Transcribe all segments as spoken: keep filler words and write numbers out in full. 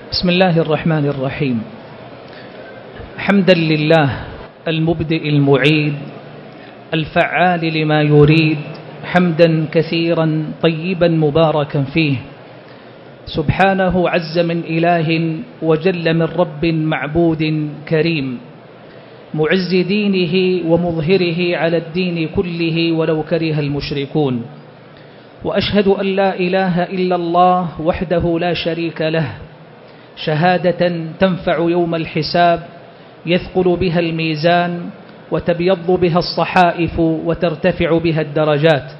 بسم الله الرحمن الرحيم. حمدا لله المبدئ المعيد الفعال لما يريد، حمدا كثيرا طيبا مباركا فيه، سبحانه عز من إله وجل من رب معبود كريم، معز دينه ومظهره على الدين كله ولو كره المشركون. وأشهد أن لا إله إلا الله وحده لا شريك له، شهادة تنفع يوم الحساب، يثقل بها الميزان وتبيض بها الصحائف وترتفع بها الدرجات.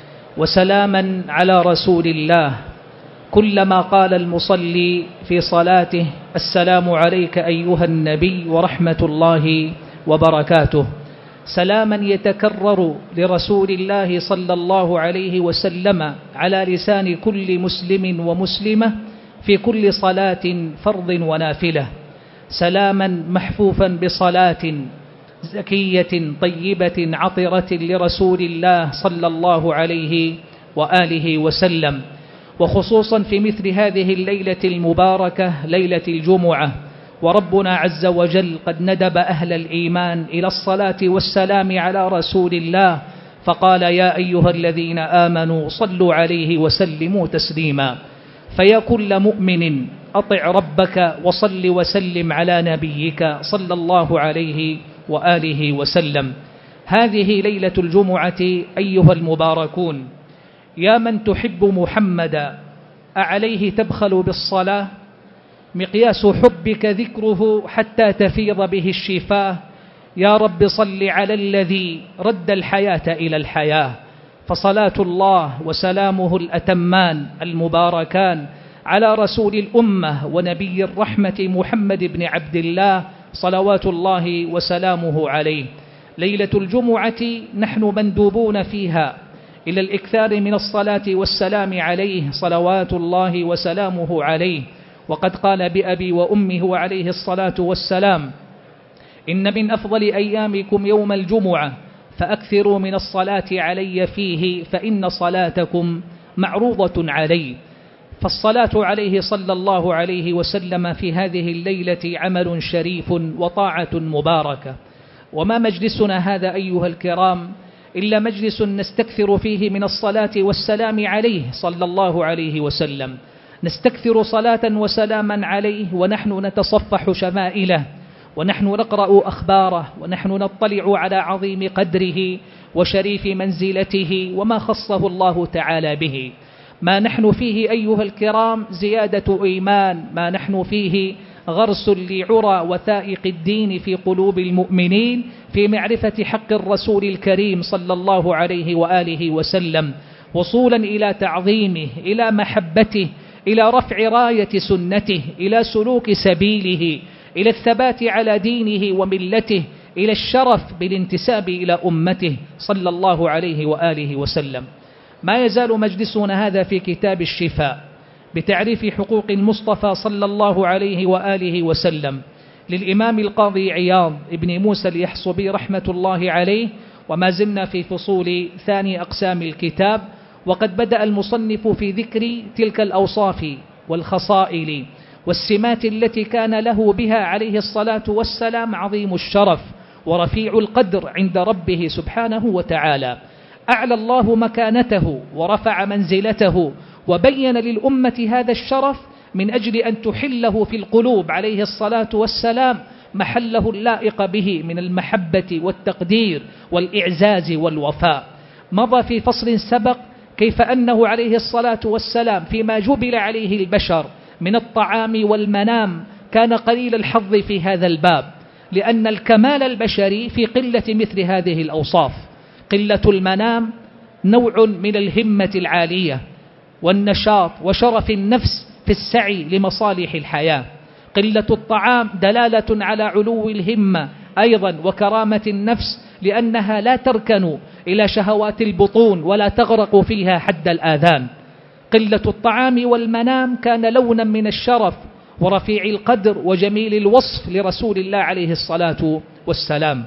وسلاما على رسول الله، كلما قال المصلي في صلاته السلام عليك أيها النبي ورحمة الله وبركاته، سلاما يتكرر لرسول الله صلى الله عليه وسلم على لسان كل مسلم ومسلمة في كل صلاة فرض ونافلة، سلاما محفوفا بصلاة زكية طيبة عطرة لرسول الله صلى الله عليه وآله وسلم. وخصوصا في مثل هذه الليلة المباركة، ليلة الجمعة، وربنا عز وجل قد ندب أهل الإيمان إلى الصلاة والسلام على رسول الله، فقال يا أيها الذين آمنوا صلوا عليه وسلموا تسليما. فيا كل مؤمن أطع ربك وصل وسلم على نبيك صلى الله عليه وآله وسلم. هذه ليلة الجمعة أيها المباركون، يا من تحب محمدا أعليه تبخل بالصلاة؟ مقياس حبك ذكره حتى تفيض به الشفاه. يا رب صل على الذي رد الحياة إلى الحياة، فصلاة الله وسلامه الأتمان المباركان على رسول الأمة ونبي الرحمة محمد بن عبد الله صلوات الله وسلامه عليه. ليلة الجمعة نحن مندوبون فيها إلى الإكثار من الصلاة والسلام عليه صلوات الله وسلامه عليه. وقد قال بأبي وأمه وعليه الصلاة والسلام: إن من أفضل أيامكم يوم الجمعة فأكثروا من الصلاة علي فيه فإن صلاتكم معروضة علي. فالصلاة عليه صلى الله عليه وسلم في هذه الليلة عمل شريف وطاعة مباركة. وما مجلسنا هذا أيها الكرام إلا مجلس نستكثر فيه من الصلاة والسلام عليه صلى الله عليه وسلم، نستكثر صلاة وسلاما عليه ونحن نتصفح شمائله، ونحن نقرأ أخباره، ونحن نطلع على عظيم قدره وشريف منزلته وما خصه الله تعالى به. ما نحن فيه أيها الكرام زيادة إيمان، ما نحن فيه غرس لعرى وثائق الدين في قلوب المؤمنين في معرفة حق الرسول الكريم صلى الله عليه وآله وسلم، وصولا إلى تعظيمه، إلى محبته، إلى رفع راية سنته، إلى سلوك سبيله، إلى الثبات على دينه وملته، إلى الشرف بالانتساب إلى أمته صلى الله عليه وآله وسلم. ما يزال مجلسنا هذا في كتاب الشفاء بتعريف حقوق المصطفى صلى الله عليه وآله وسلم للإمام القاضي عياض ابن موسى اليحصبي رحمة الله عليه. وما زلنا في فصول ثاني أقسام الكتاب، وقد بدأ المصنف في ذكر تلك الأوصاف والخصائل والسمات التي كان له بها عليه الصلاة والسلام عظيم الشرف ورفيع القدر عند ربه سبحانه وتعالى. أعلى الله مكانته ورفع منزلته وبين للأمة هذا الشرف من أجل أن تحله في القلوب عليه الصلاة والسلام محله اللائق به من المحبة والتقدير والإعزاز والوفاء. مضى في فصل سبق كيف أنه عليه الصلاة والسلام فيما جبل عليه البشر من الطعام والمنام كان قليل الحظ في هذا الباب، لأن الكمال البشري في قلة مثل هذه الأوصاف. قلة المنام نوع من الهمة العالية والنشاط وشرف النفس في السعي لمصالح الحياة. قلة الطعام دلالة على علو الهمة أيضا وكرامة النفس، لأنها لا تركن إلى شهوات البطون ولا تغرق فيها حد الآذان. قلة الطعام والمنام كان لونا من الشرف ورفيع القدر وجميل الوصف لرسول الله عليه الصلاة والسلام.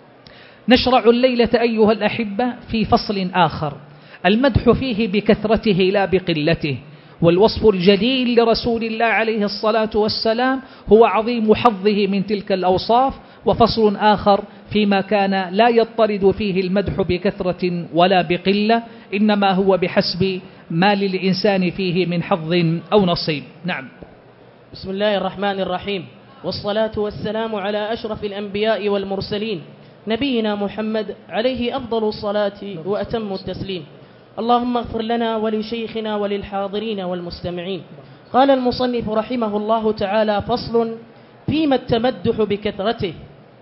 نشرع الليلة أيها الأحبة في فصل آخر، المدح فيه بكثرته لا بقلته، والوصف الجليل لرسول الله عليه الصلاة والسلام هو عظيم حظه من تلك الأوصاف. وفصل آخر فيما كان لا يضطرد فيه المدح بكثرة ولا بقلة، إنما هو بحسب ما للإنسان فيه من حظ أو نصيب. نعم. بسم الله الرحمن الرحيم، والصلاة والسلام على أشرف الأنبياء والمرسلين نبينا محمد عليه أفضل الصلاة وأتم التسليم. اللهم اغفر لنا ولشيخنا وللحاضرين والمستمعين. قال المصنف رحمه الله تعالى: فصل فيما التمدح بكثرته.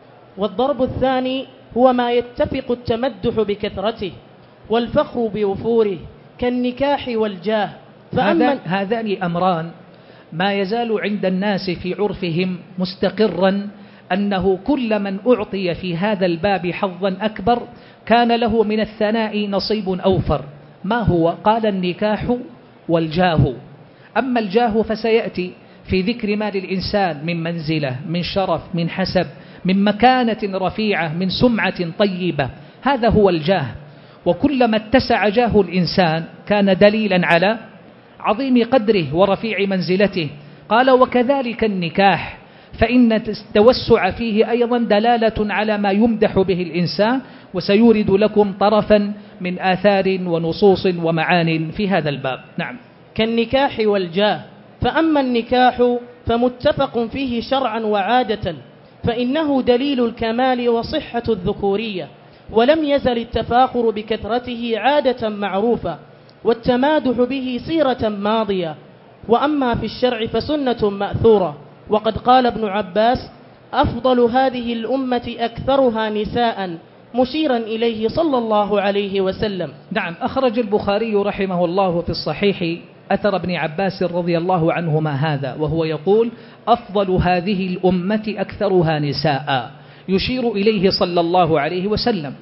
والضرب الثاني هو ما يتفق التمدح بكثرته والفخر بوفوره كالنكاح والجاه. فأما هذان أمران ما يزال عند الناس في عرفهم مستقرا أنه كل من أعطي في هذا الباب حظا أكبر كان له من الثناء نصيب أوفر. ما هو؟ قال: النكاح والجاه. أما الجاه فسيأتي في ذكر ما للإنسان من منزلة، من شرف، من حسب، من مكانة رفيعة، من سمعة طيبة، هذا هو الجاه. وكلما اتسع جاه الإنسان كان دليلا على عظيم قدره ورفيع منزلته. قال: وكذلك النكاح، فإن التوسع فيه أيضا دلالة على ما يمدح به الإنسان، وسيورد لكم طرفا من آثار ونصوص ومعان في هذا الباب. نعم. كالنكاح والجاه. فأما النكاح فمتفق فيه شرعا وعادة، فإنه دليل الكمال وصحة الذكورية، ولم يزل التفاخر بكثرته عادة معروفة، والتمادح به سيرة ماضية. وأما في الشرع فسنة مأثورة. وقد قال ابن عباس: أفضل هذه الأمة أكثرها نساء، مشيرا إليه صلى الله عليه وسلم. نعم. أخرج البخاري رحمه الله في الصحيح أثر ابن عباس رضي الله عنهما هذا، وهو يقول: أفضل هذه الأمة أكثرها نساء، يشير إليه صلى الله عليه وسلم.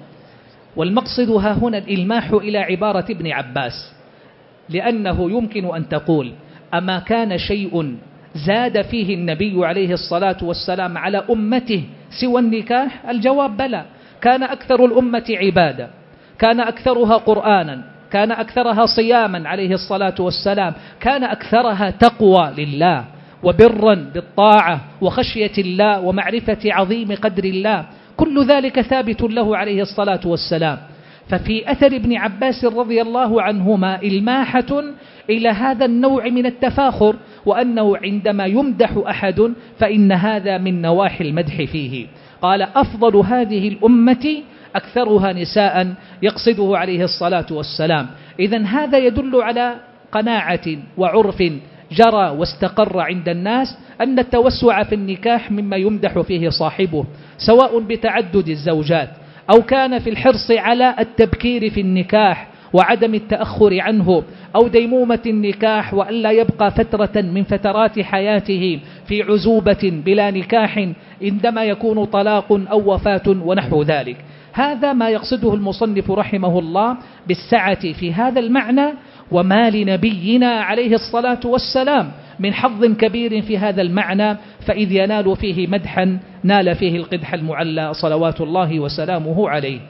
والمقصد ها هنا الإلماح إلى عبارة ابن عباس، لأنه يمكن أن تقول: أما كان شيء زاد فيه النبي عليه الصلاة والسلام على أمته سوى النكاح؟ الجواب: بلى. كان أكثر الأمة عبادة، كان أكثرها قرآنا، كان أكثرها صياما عليه الصلاة والسلام، كان أكثرها تقوى لله وبرا بالطاعة وخشية الله ومعرفة عظيم قدر الله. كل ذلك ثابت له عليه الصلاة والسلام. ففي أثر ابن عباس رضي الله عنهما إلماحة إلى هذا النوع من التفاخر، وأنه عندما يمدح أحد فإن هذا من نواحي المدح فيه. قال: أفضل هذه الأمة أكثرها نساء، يقصده عليه الصلاة والسلام. إذن هذا يدل على قناعة وعرف جرى واستقر عند الناس أن التوسع في النكاح مما يمدح فيه صاحبه، سواء بتعدد الزوجات أو كان في الحرص على التبكير في النكاح وعدم التأخر عنه، أو ديمومة النكاح وألا يبقى فترة من فترات حياته في عزوبة بلا نكاح عندما يكون طلاق أو وفاة ونحو ذلك. هذا ما يقصده المصنف رحمه الله بالسعة في هذا المعنى، وما لنبينا عليه الصلاة والسلام من حظ كبير في هذا المعنى، فإذ ينال فيه مدحا نال فيه القدح المعلى صلوات الله وسلامه عليه.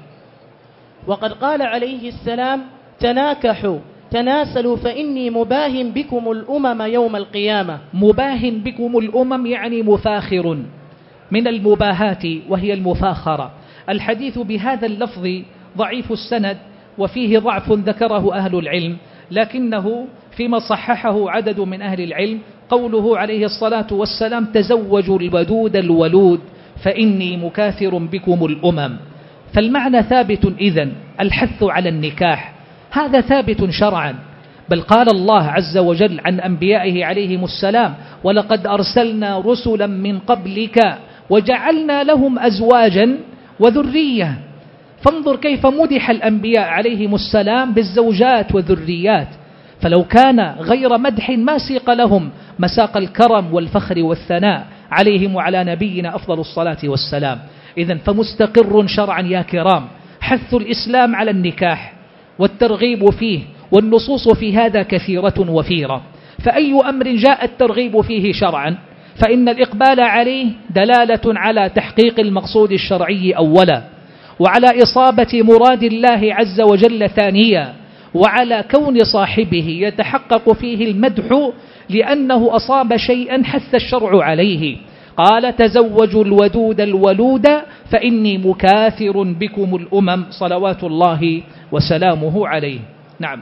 وقد قال عليه السلام: تناكحوا تناسلوا فإني مباه بكم الأمم يوم القيامة. مباه بكم الأمم يعني مفاخر، من المباهات وهي المفاخرة. الحديث بهذا اللفظ ضعيف السند وفيه ضعف ذكره أهل العلم، لكنه فيما صححه عدد من أهل العلم قوله عليه الصلاة والسلام: تزوجوا الودود الولود فإني مكاثر بكم الأمم. فالمعنى ثابت إذن، الحث على النكاح هذا ثابت شرعا، بل قال الله عز وجل عن أنبيائه عليهم السلام: ولقد أرسلنا رسلا من قبلك وجعلنا لهم أزواجا وذرية. فانظر كيف مدح الأنبياء عليهم السلام بالزوجات والذريات، فلو كان غير مدح ما سيق لهم مساق الكرم والفخر والثناء عليهم وعلى نبينا أفضل الصلاة والسلام. إذن فمستقر شرعا يا كرام حث الإسلام على النكاح والترغيب فيه، والنصوص في هذا كثيرة وفيرة. فأي أمر جاء الترغيب فيه شرعا فإن الإقبال عليه دلالة على تحقيق المقصود الشرعي أولا، وعلى إصابة مراد الله عز وجل ثانيا، وعلى كون صاحبه يتحقق فيه المدح لأنه أصاب شيئا حث الشرع عليه. قال تزوجوا الودود الولود فإني مكاثر بكم الأمم صلوات الله وسلامه عليه. نعم.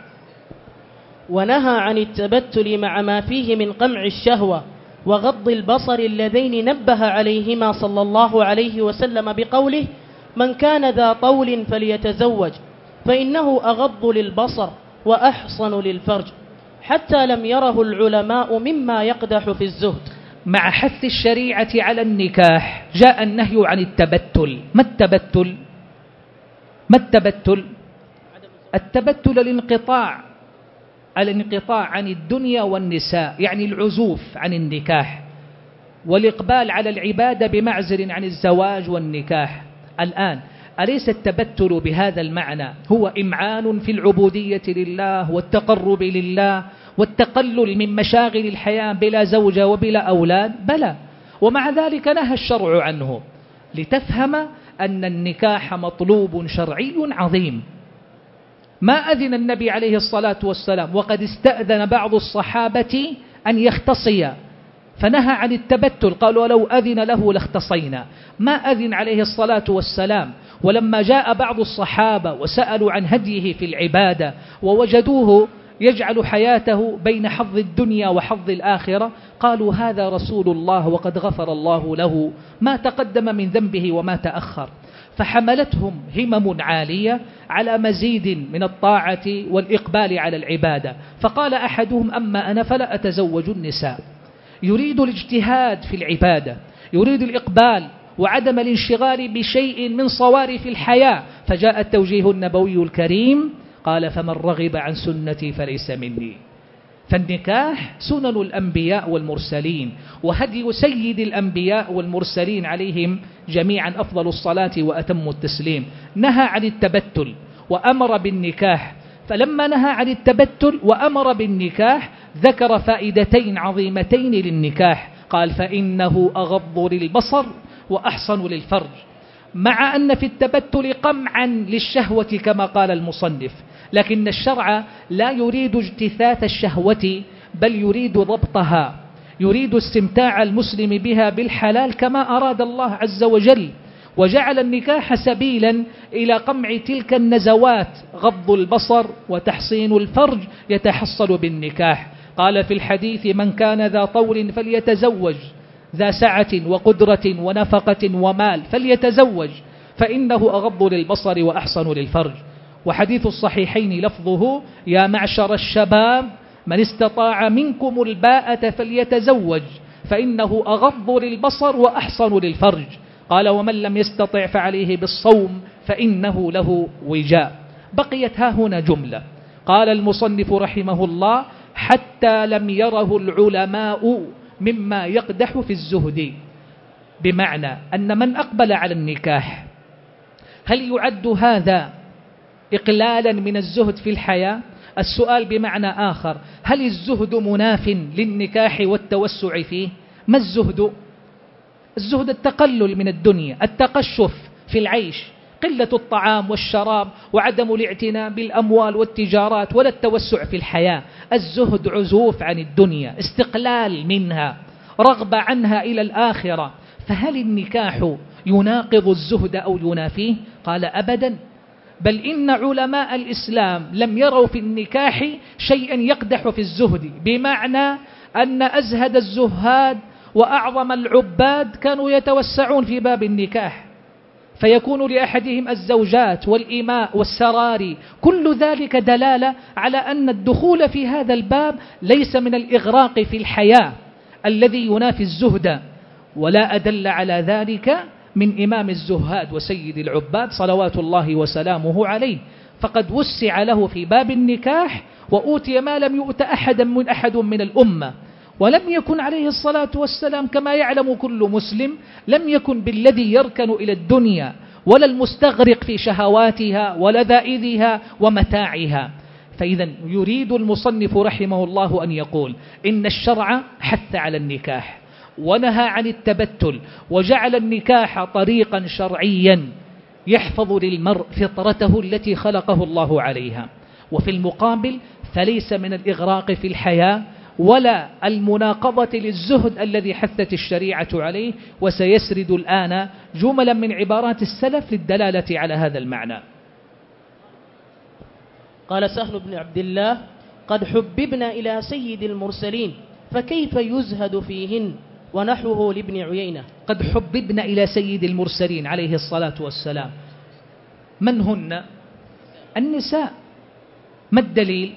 ونهى عن التبتل مع ما فيه من قمع الشهوة وغض البصر اللذين نبه عليهما صلى الله عليه وسلم بقوله من كان ذا طول فليتزوج فإنه أغض للبصر وأحصن للفرج، حتى لم يره العلماء مما يقدح في الزهد. مع حث الشريعة على النكاح جاء النهي عن التبتل. ما التبتل؟ ما التبتل؟ التبتل الانقطاع، الانقطاع عن الدنيا والنساء، يعني العزوف عن النكاح، والإقبال على العبادة بمعزل عن الزواج والنكاح. الآن أليس التبتل بهذا المعنى هو إمعان في العبودية لله والتقرب لله والتقلل من مشاغل الحياة بلا زوجة وبلا أولاد؟ بلى، ومع ذلك نهى الشرع عنه، لتفهم أن النكاح مطلوب شرعي عظيم. ما أذن النبي عليه الصلاة والسلام وقد استأذن بعض الصحابة أن يختصيا فنهى عن التبتل، قالوا ولو أذن له لاختصينا. ما أذن عليه الصلاة والسلام، ولما جاء بعض الصحابة وسألوا عن هديه في العبادة ووجدوه يجعل حياته بين حظ الدنيا وحظ الآخرة، قالوا هذا رسول الله وقد غفر الله له ما تقدم من ذنبه وما تأخر. فحملتهم همم عالية على مزيد من الطاعة والإقبال على العبادة. فقال أحدهم أما أنا فلا أتزوج النساء، يريد الاجتهاد في العبادة، يريد الإقبال وعدم الانشغال بشيء من صوارف الحياة. فجاء التوجيه النبوي الكريم قال فمن رغب عن سنتي فليس مني. فالنكاح سنن الأنبياء والمرسلين وهدي سيد الأنبياء والمرسلين عليهم جميعا أفضل الصلاة وأتم التسليم. نهى عن التبتل وأمر بالنكاح، فلما نهى عن التبتل وأمر بالنكاح ذكر فائدتين عظيمتين للنكاح، قال فإنه أغض للبصر وأحصن للفرج، مع أن في التبتل قمعا للشهوة كما قال المصنف، لكن الشرع لا يريد اجتثاث الشهوة بل يريد ضبطها، يريد استمتاع المسلم بها بالحلال كما أراد الله عز وجل، وجعل النكاح سبيلا إلى قمع تلك النزوات، غض البصر وتحصين الفرج يتحصل بالنكاح. قال في الحديث من كان ذا طول فليتزوج، ذا سعة وقدرة ونفقة ومال فليتزوج فإنه أغض للبصر وأحصن للفرج. وحديث الصحيحين لفظه يا معشر الشباب من استطاع منكم الباءة فليتزوج فإنه أغض للبصر وأحصن للفرج. قال ومن لم يستطع فعليه بالصوم فإنه له وجاء. بقيت ها هنا جملة، قال المصنف رحمه الله حتى لم يره العلماء مما يقدح في الزهد، بمعنى أن من أقبل على النكاح هل يعد هذا إقلالا من الزهد في الحياة؟ السؤال بمعنى آخر، هل الزهد مناف للنكاح والتوسع فيه؟ ما الزهد؟ الزهد التقلل من الدنيا، التقشف في العيش، قلة الطعام والشراب وعدم الاعتناء بالأموال والتجارات ولا التوسع في الحياة. الزهد عزوف عن الدنيا، استقلال منها، رغبة عنها إلى الآخرة. فهل النكاح يناقض الزهد أو ينافيه؟ قال أبدا، بل إن علماء الإسلام لم يروا في النكاح شيئا يقدح في الزهد، بمعنى أن أزهد الزهاد وأعظم العباد كانوا يتوسعون في باب النكاح، فيكون لأحدهم الزوجات والإماء والسراري، كل ذلك دلالة على أن الدخول في هذا الباب ليس من الإغراق في الحياة الذي ينافي الزهد. ولا أدل على ذلك من إمام الزهاد وسيد العباد صلوات الله وسلامه عليه، فقد وسع له في باب النكاح وأوتي ما لم يؤت أحدا من أحد من الأمة. ولم يكن عليه الصلاة والسلام كما يعلم كل مسلم، لم يكن بالذي يركن إلى الدنيا ولا المستغرق في شهواتها ولذائذها ومتاعها. فإذا يريد المصنف رحمه الله أن يقول إن الشرع حث على النكاح ونهى عن التبتل، وجعل النكاح طريقا شرعيا يحفظ للمرء فطرته التي خلقه الله عليها، وفي المقابل فليس من الإغراق في الحياة ولا المناقضة للزهد الذي حثت الشريعة عليه. وسيسرد الآن جملا من عبارات السلف للدلالة على هذا المعنى. قال سهل بن عبد الله: قد حببنا إلى سيد المرسلين فكيف يزهد فيهن، ونحوه لابن عيينة. قد حببنا إلى سيد المرسلين عليه الصلاة والسلام، من هن؟ النساء. ما الدليل؟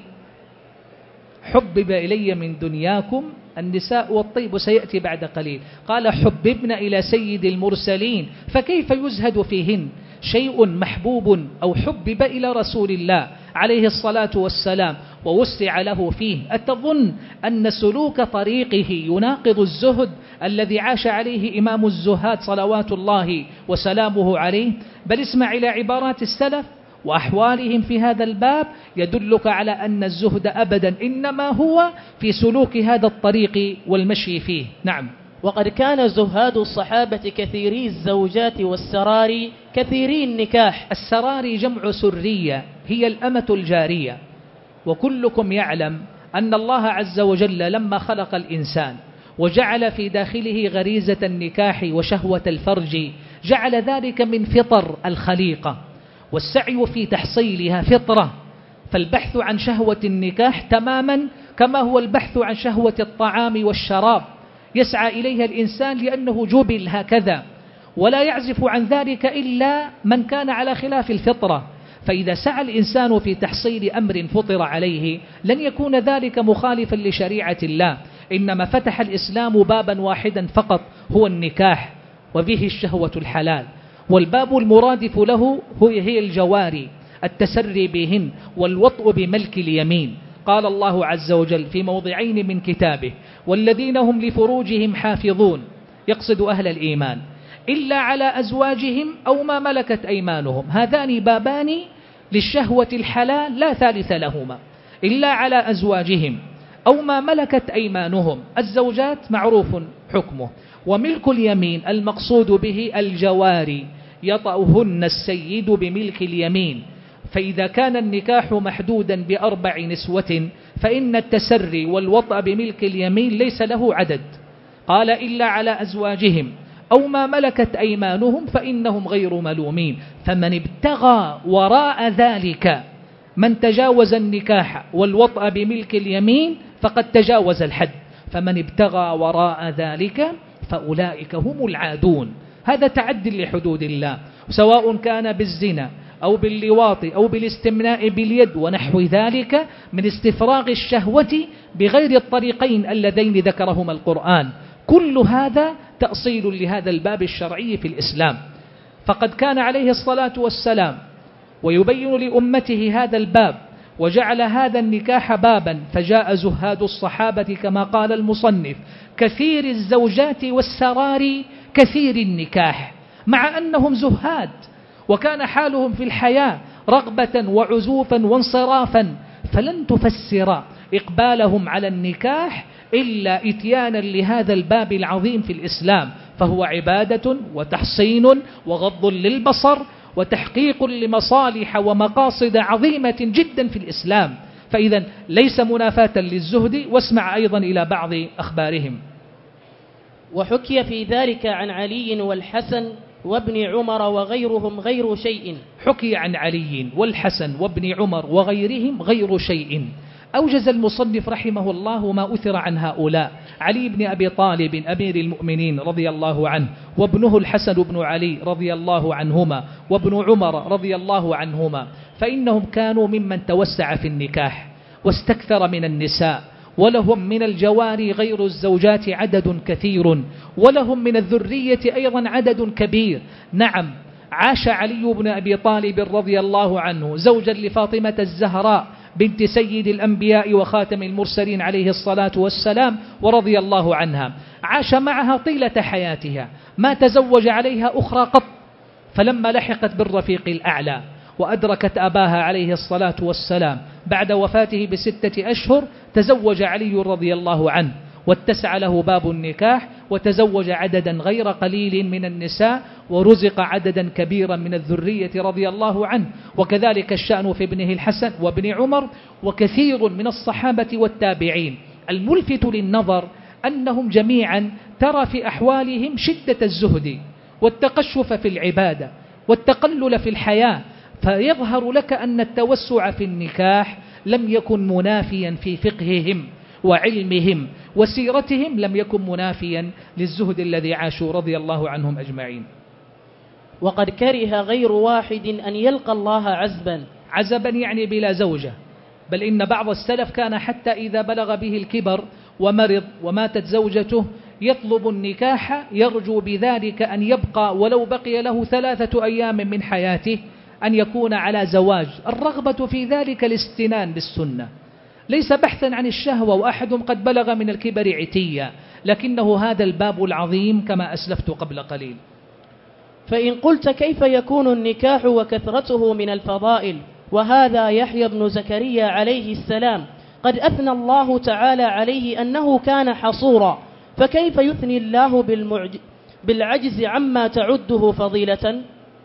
حبب إلي من دنياكم النساء والطيب، وسيأتي بعد قليل. قال حببنا إلى سيد المرسلين فكيف يزهد فيهن؟ شيء محبوب أو حبب إلى رسول الله عليه الصلاة والسلام ووسع له فيه، أتظن أن سلوك طريقه يناقض الزهد الذي عاش عليه إمام الزهاد صلوات الله وسلامه عليه؟ بل اسمع إلى عبارات السلف وأحوالهم في هذا الباب يدلك على أن الزهد أبدا إنما هو في سلوك هذا الطريق والمشي فيه. نعم. وقد كان زهاد الصحابة كثيري الزوجات والسراري كثيري النكاح. السراري جمع سرية، هي الأمة الجارية. وكلكم يعلم أن الله عز وجل لما خلق الإنسان وجعل في داخله غريزة النكاح وشهوة الفرج جعل ذلك من فطر الخليقة، والسعي في تحصيلها فطرة. فالبحث عن شهوة النكاح تماما كما هو البحث عن شهوة الطعام والشراب، يسعى إليها الإنسان لأنه جبل هكذا، ولا يعزف عن ذلك إلا من كان على خلاف الفطرة. فإذا سعى الإنسان في تحصيل أمر فطر عليه لن يكون ذلك مخالفا لشريعة الله، إنما فتح الإسلام بابا واحدا فقط هو النكاح، وبه الشهوة الحلال، والباب المرادف له هي الجواري، التسري بهن والوطء بملك اليمين. قال الله عز وجل في موضعين من كتابه: والذين هم لفروجهم حافظون، يقصد أهل الإيمان، إلا على أزواجهم أو ما ملكت أيمانهم. هذان بابان للشهوة الحلال لا ثالث لهما، إلا على أزواجهم أو ما ملكت أيمانهم. الزوجات معروف حكمه، وملك اليمين المقصود به الجواري يطأهن السيد بملك اليمين. فإذا كان النكاح محدودا بأربع نسوة فإن التسري والوطأ بملك اليمين ليس له عدد. قال إلا على أزواجهم أو ما ملكت أيمانهم فإنهم غير ملومين. فمن ابتغى وراء ذلك، من تجاوز النكاح والوطأ بملك اليمين فقد تجاوز الحد. فمن ابتغى وراء ذلك فأولئك هم العادون. هذا تعد لحدود الله، سواء كان بالزنا أو باللواط أو بالاستمناء باليد ونحو ذلك من استفراغ الشهوة بغير الطريقين اللذين ذكرهما القرآن. كل هذا تأصيل لهذا الباب الشرعي في الإسلام. فقد كان عليه الصلاة والسلام ويبين لأمته هذا الباب، وجعل هذا النكاح بابا، فجاء زهاد الصحابة كما قال المصنف كثير الزوجات والسرار كثير النكاح، مع أنهم زهاد وكان حالهم في الحياة رغبة وعزوفا وانصرافا، فلن تفسر إقبالهم على النكاح إلا إتيانا لهذا الباب العظيم في الإسلام، فهو عبادة وتحصين وغض للبصر وتحقيق لمصالح ومقاصد عظيمة جدا في الإسلام. فإذا ليس منافاة للزهد. واسمع أيضا إلى بعض أخبارهم. وحكي في ذلك عن علي والحسن وابن عمر وغيرهم غير شيء. حكي عن علي والحسن وابن عمر وغيرهم غير شيء. أوجز المصنف رحمه الله ما أثر عن هؤلاء: علي بن أبي طالب أمير المؤمنين رضي الله عنه، وابنه الحسن بن علي رضي الله عنهما، وابن عمر رضي الله عنهما، فإنهم كانوا ممن توسع في النكاح واستكثر من النساء، ولهم من الجواري غير الزوجات عدد كثير، ولهم من الذرية أيضا عدد كبير. نعم، عاش علي بن أبي طالب رضي الله عنه زوجا لفاطمة الزهراء بنت سيد الأنبياء وخاتم المرسلين عليه الصلاة والسلام ورضي الله عنها، عاش معها طيلة حياتها، ما تزوج عليها أخرى قط. فلما لحقت بالرفيق الأعلى وأدركت أباها عليه الصلاة والسلام بعد وفاته بستة أشهر، تزوج علي رضي الله عنه، واتسع له باب النكاح وتزوج عددا غير قليل من النساء ورزق عددا كبيرا من الذرية رضي الله عنه. وكذلك الشأن في ابنه الحسن وابن عمر وكثير من الصحابة والتابعين. الملفت للنظر أنهم جميعا ترى في أحوالهم شدة الزهد والتقشف في العبادة والتقلل في الحياة، فيظهر لك أن التوسع في النكاح لم يكن منافيا في فقههم وعلمهم وسيرتهم، لم يكن منافيا للزهد الذي عاشوا رضي الله عنهم أجمعين. وقد كره غير واحد أن يلقى الله عزبا. عزبا يعني بلا زوجة، بل إن بعض السلف كان حتى إذا بلغ به الكبر ومرض وماتت زوجته يطلب النكاح يرجو بذلك أن يبقى ولو بقي له ثلاثة أيام من حياته أن يكون على زواج. الرغبة في ذلك الاستنان بالسنة، ليس بحثا عن الشهوة وأحد قد بلغ من الكبر عتيا، لكنه هذا الباب العظيم كما أسلفت قبل قليل. فإن قلت كيف يكون النكاح وكثرته من الفضائل وهذا يحيى بن زكريا عليه السلام قد أثنى الله تعالى عليه أنه كان حصورا، فكيف يثني الله بالمعج... بالعجز عما تعده فضيلة؟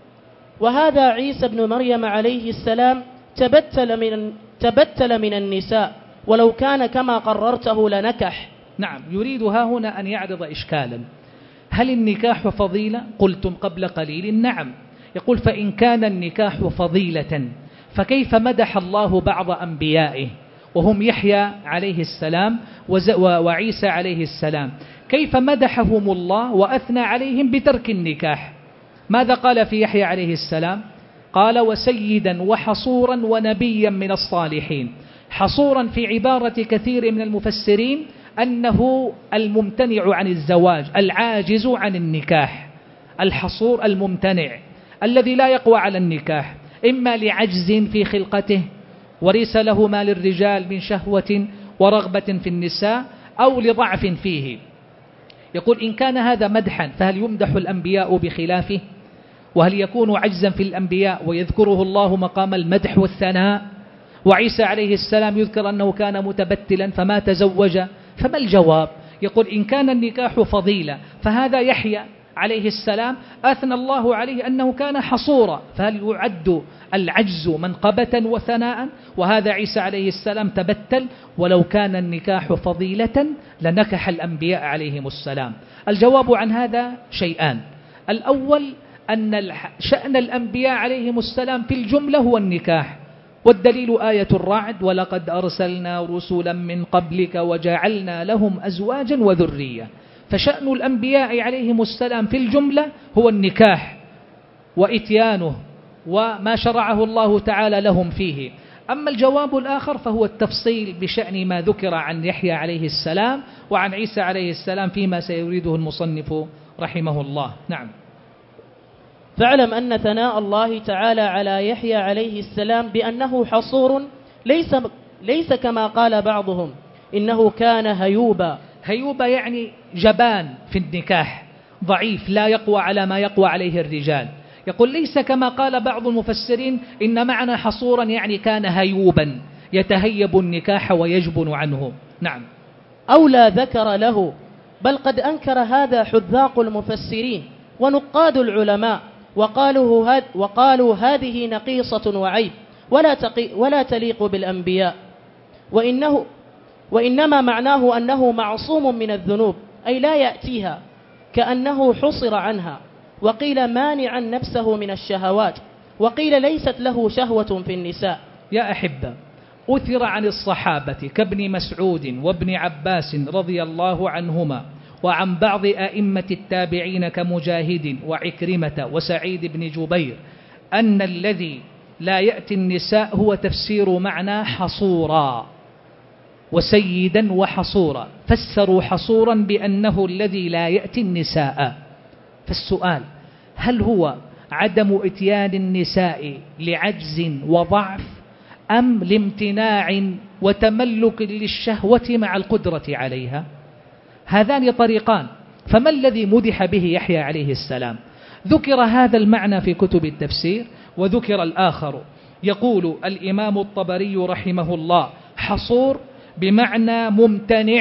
وهذا عيسى بن مريم عليه السلام تبتل من, تبتل من النساء ولو كان كما قررته لنكح. نعم، يريد ها هنا أن يعرض إشكالا. هل النكاح فضيلة؟ قلتم قبل قليل نعم. يقول فإن كان النكاح فضيلة فكيف مدح الله بعض أنبيائه وهم يحيى عليه السلام وعيسى عليه السلام، كيف مدحهم الله وأثنى عليهم بترك النكاح؟ ماذا قال في يحيى عليه السلام؟ قال وسيدا وحصورا ونبيا من الصالحين. حصورا في عبارة كثير من المفسرين أنه الممتنع عن الزواج العاجز عن النكاح. الحصور الممتنع الذي لا يقوى على النكاح، إما لعجز في خلقته وليس له ما للرجال من شهوة ورغبة في النساء، أو لضعف فيه. يقول إن كان هذا مدحا فهل يمدح الأنبياء بخلافه؟ وهل يكون عجزا في الأنبياء ويذكره الله مقام المدح والثناء؟ وعيسى عليه السلام يذكر أنه كان متبتلا فما تزوج. فما الجواب؟ يقول إن كان النكاح فضيلة فهذا يحيى عليه السلام أثنى الله عليه أنه كان حصورا، فهل يعد العجز منقبة وثناء؟ وهذا عيسى عليه السلام تبتل، ولو كان النكاح فضيلة لنكح الأنبياء عليهم السلام. الجواب عن هذا شيئان. الأول أن شأن الأنبياء عليهم السلام في الجملة هو النكاح، والدليل آية الرعد ولقد أرسلنا رسلا من قبلك وجعلنا لهم أزواجا وذرية. فشأن الأنبياء عليهم السلام في الجملة هو النكاح وإتيانه وما شرعه الله تعالى لهم فيه. أما الجواب الآخر فهو التفصيل بشأن ما ذكر عن يحيى عليه السلام وعن عيسى عليه السلام فيما سيريده المصنف رحمه الله. نعم. فاعلم أن ثناء الله تعالى على يحيى عليه السلام بأنه حصور ليس, ليس كما قال بعضهم إنه كان هيوبا. هيوبا يعني جبان في النكاح، ضعيف لا يقوى على ما يقوى عليه الرجال. يقول ليس كما قال بعض المفسرين إن معنى حصورا يعني كان هيوبا يتهيب النكاح ويجبن عنه. نعم. أو لا ذكر له، بل قد أنكر هذا حذاق المفسرين ونقاد العلماء وقالوا, هاد وقالوا هذه نقيصة وعيب ولا, تقي ولا تليق بالأنبياء، وإنه وإنما معناه أنه معصوم من الذنوب أي لا يأتيها، كأنه حصر عنها. وقيل مانعا نفسه من الشهوات، وقيل ليست له شهوة في النساء. يا أحبة، أثر عن الصحابة كابن مسعود وابن عباس رضي الله عنهما وعن بعض أئمة التابعين كمجاهد وعكرمة وسعيد بن جبير أن الذي لا يأتي النساء هو تفسير معنى حصورا وسيدا وحصورا، فسروا حصورا بأنه الذي لا يأتي النساء. فالسؤال هل هو عدم إتيان النساء لعجز وضعف أم لامتناع وتملك للشهوة مع القدرة عليها؟ هذان طريقان، فما الذي مدح به يحيى عليه السلام؟ ذكر هذا المعنى في كتب التفسير وذكر الآخر. يقول الإمام الطبري رحمه الله حصور بمعنى ممتنع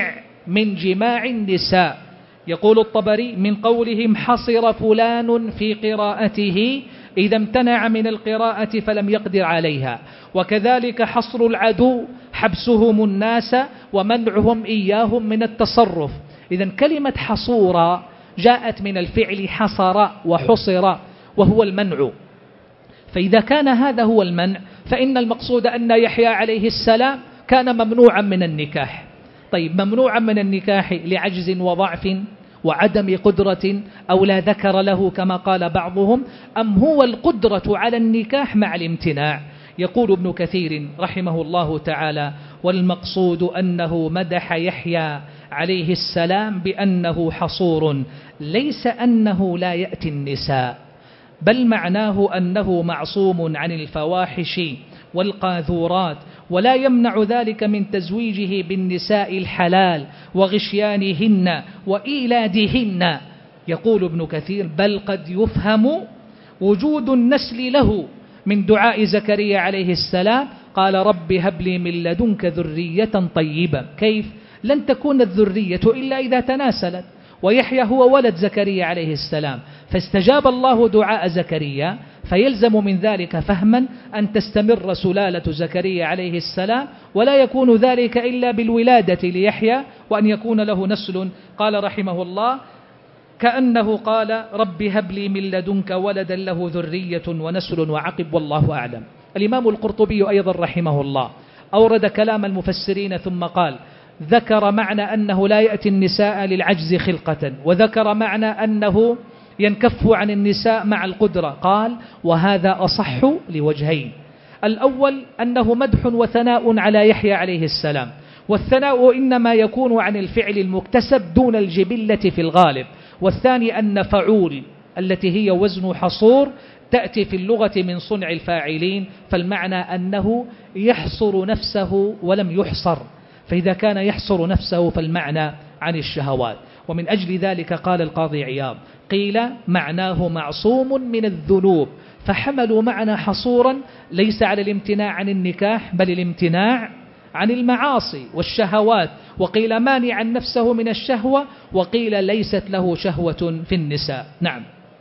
من جماع النساء. يقول الطبري من قولهم حصر فلان في قراءته إذا امتنع من القراءة فلم يقدر عليها، وكذلك حصر العدو حبسهم الناس ومنعهم إياهم من التصرف. إذن كلمة حصورا جاءت من الفعل حصر وحصر وهو المنع، فإذا كان هذا هو المنع فإن المقصود أن يحيى عليه السلام كان ممنوعا من النكاح. طيب ممنوعا من النكاح لعجز وضعف وعدم قدرة أو لا ذكر له كما قال بعضهم، أم هو القدرة على النكاح مع الامتناع؟ يقول ابن كثير رحمه الله تعالى: والمقصود أنه مدح يحيى عليه السلام بأنه حصور، ليس أنه لا يأتي النساء، بل معناه أنه معصوم عن الفواحش والقاذورات، ولا يمنع ذلك من تزويجه بالنساء الحلال وغشيانهن وإيلادهن. يقول ابن كثير: بل قد يفهم وجود النسل له من دعاء زكريا عليه السلام، قال: رب هب لي من لدنك ذرية طيبة. كيف؟ لن تكون الذرية إلا إذا تناسلت، ويحيى هو ولد زكريا عليه السلام، فاستجاب الله دعاء زكريا، فيلزم من ذلك فهما أن تستمر سلالة زكريا عليه السلام، ولا يكون ذلك إلا بالولادة ليحيى وأن يكون له نسل. قال رحمه الله: كأنه قال: رب هب لي من لدنك ولدا له ذرية ونسل وعقب، والله أعلم. الإمام القرطبي أيضا رحمه الله أورد كلام المفسرين ثم قال: ذكر معنى أنه لا يأتي النساء للعجز خلقة، وذكر معنى أنه ينكف عن النساء مع القدرة. قال: وهذا أصح لوجهين: الأول أنه مدح وثناء على يحيى عليه السلام، والثناء إنما يكون عن الفعل المكتسب دون الجبلة في الغالب، والثاني أن فعول التي هي وزن حصور تأتي في اللغة من صنع الفاعلين، فالمعنى أنه يحصر نفسه ولم يحصر، فإذا كان يحصر نفسه فالمعنى عن الشهوات. ومن أجل ذلك قال القاضي عياض: قيل معناه معصوم من الذنوب، فحملوا معنى حصورا ليس على الامتناع عن النكاح بل الامتناع عن المعاصي والشهوات، وقيل مانعا نفسه من الشهوة، وقيل ليست له شهوة في النساء. نعم.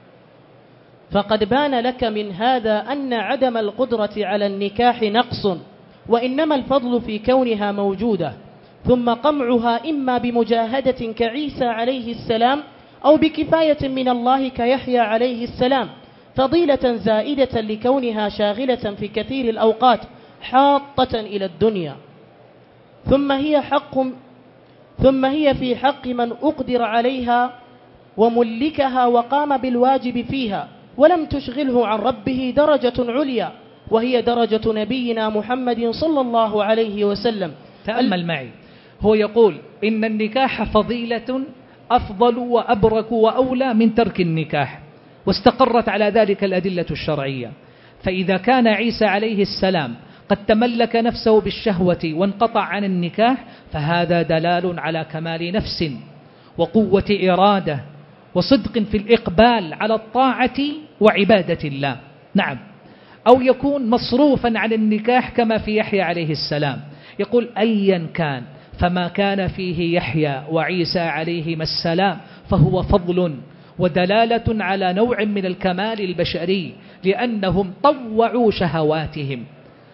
فقد بان لك من هذا أن عدم القدرة على النكاح نقص، وإنما الفضل في كونها موجودة، ثم قمعها إما بمجاهدة كعيسى عليه السلام أو بكفاية من الله كيحيى عليه السلام، فضيلة زائدة لكونها شاغلة في كثير الأوقات حاطة إلى الدنيا، ثم هي حق ثم هي في حق من أقدر عليها وملكها وقام بالواجب فيها ولم تشغله عن ربه درجة عليا، وهي درجة نبينا محمد صلى الله عليه وسلم. تأمل معي، هو يقول إن النكاح فضيلة أفضل وأبرك وأولى من ترك النكاح، واستقرت على ذلك الأدلة الشرعية. فإذا كان عيسى عليه السلام قد تملك نفسه بالشهوة وانقطع عن النكاح، فهذا دلال على كمال نفس وقوة إرادة وصدق في الإقبال على الطاعة وعبادة الله. نعم. أو يكون مصروفا عن النكاح كما في يحيى عليه السلام. يقول: أيا كان، فما كان فيه يحيى وعيسى عليهما السلام فهو فضل ودلالة على نوع من الكمال البشري، لأنهم طوعوا شهواتهم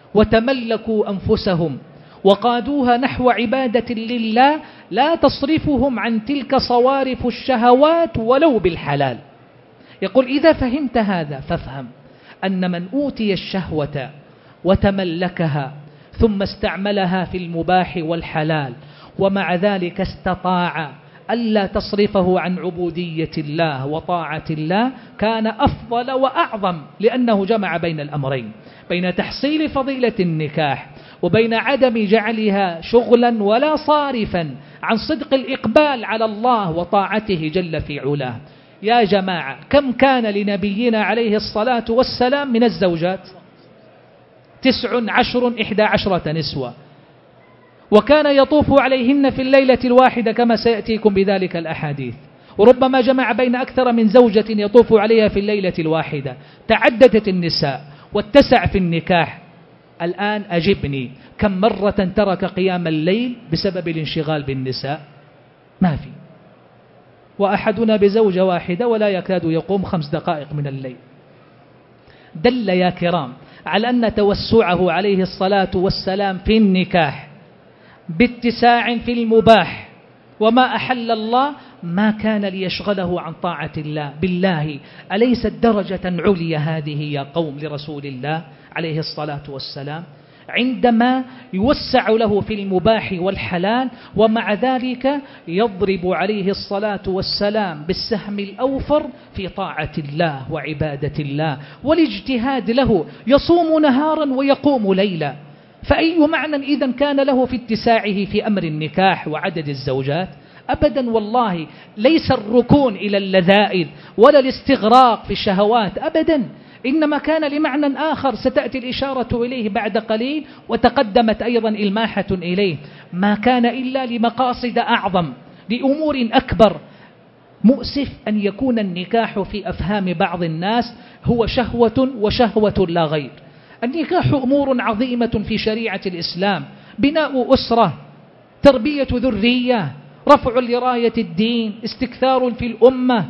وتملكوا أنفسهم وقادوها نحو عبادة لله لا تصرفهم عن تلك صوارف الشهوات ولو بالحلال. يقول: إذا فهمت هذا فافهم أن من أوتي الشهوة وتملكها ثم استعملها في المباح والحلال، ومع ذلك استطاع ألا تصرفه عن عبودية الله وطاعة الله، كان أفضل وأعظم، لأنه جمع بين الأمرين، بين تحصيل فضيلة النكاح وبين عدم جعلها شغلا ولا صارفا عن صدق الإقبال على الله وطاعته جل في علاه. يا جماعة، كم كان لنبينا عليه الصلاة والسلام من الزوجات؟ تسع عشر إحدى عشرة نسوة، وكان يطوف عليهن في الليلة الواحدة كما سيأتيكم بذلك الأحاديث، وربما جمع بين أكثر من زوجة يطوف عليها في الليلة الواحدة. تعددت النساء واتسع في النكاح. الآن أجبني، كم مرة ترك قيام الليل بسبب الانشغال بالنساء؟ ما في. وأحدنا بزوجة واحدة ولا يكاد يقوم خمس دقائق من الليل. دل يا كرام على أن توسعه عليه الصلاة والسلام في النكاح باتساع في المباح وما أحل الله ما كان ليشغله عن طاعة الله. بالله أليست درجة عليا هذه يا قوم لرسول الله عليه الصلاة والسلام عندما يوسع له في المباح والحلال، ومع ذلك يضرب عليه الصلاة والسلام بالسهم الأوفر في طاعة الله وعبادة الله والاجتهاد له، يصوم نهارا ويقوم ليلا. فأي معنى إذن كان له في اتساعه في أمر النكاح وعدد الزوجات؟ أبدا والله، ليس الركون إلى اللذائذ ولا الاستغراق في الشهوات أبدا، إنما كان لمعنى آخر ستأتي الإشارة إليه بعد قليل، وتقدمت أيضا إلماحة إليه. ما كان إلا لمقاصد أعظم، لأمور أكبر. مؤسف أن يكون النكاح في أفهام بعض الناس هو شهوة وشهوة لا غير. النكاح أمور عظيمة في شريعة الإسلام، بناء أسرة، تربية ذرية، رفع لراية الدين، استكثار في الأمة،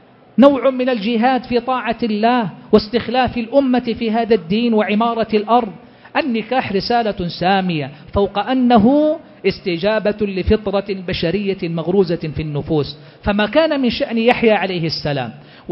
نوع من الجهاد في طاعة الله واستخلاف الأمة في هذا الدين وعمارة الأرض. النكاح رسالة سامية، فوق أنه استجابة لفطرة بشرية مغروزة في النفوس. فما كان من شأن يحيى عليه السلام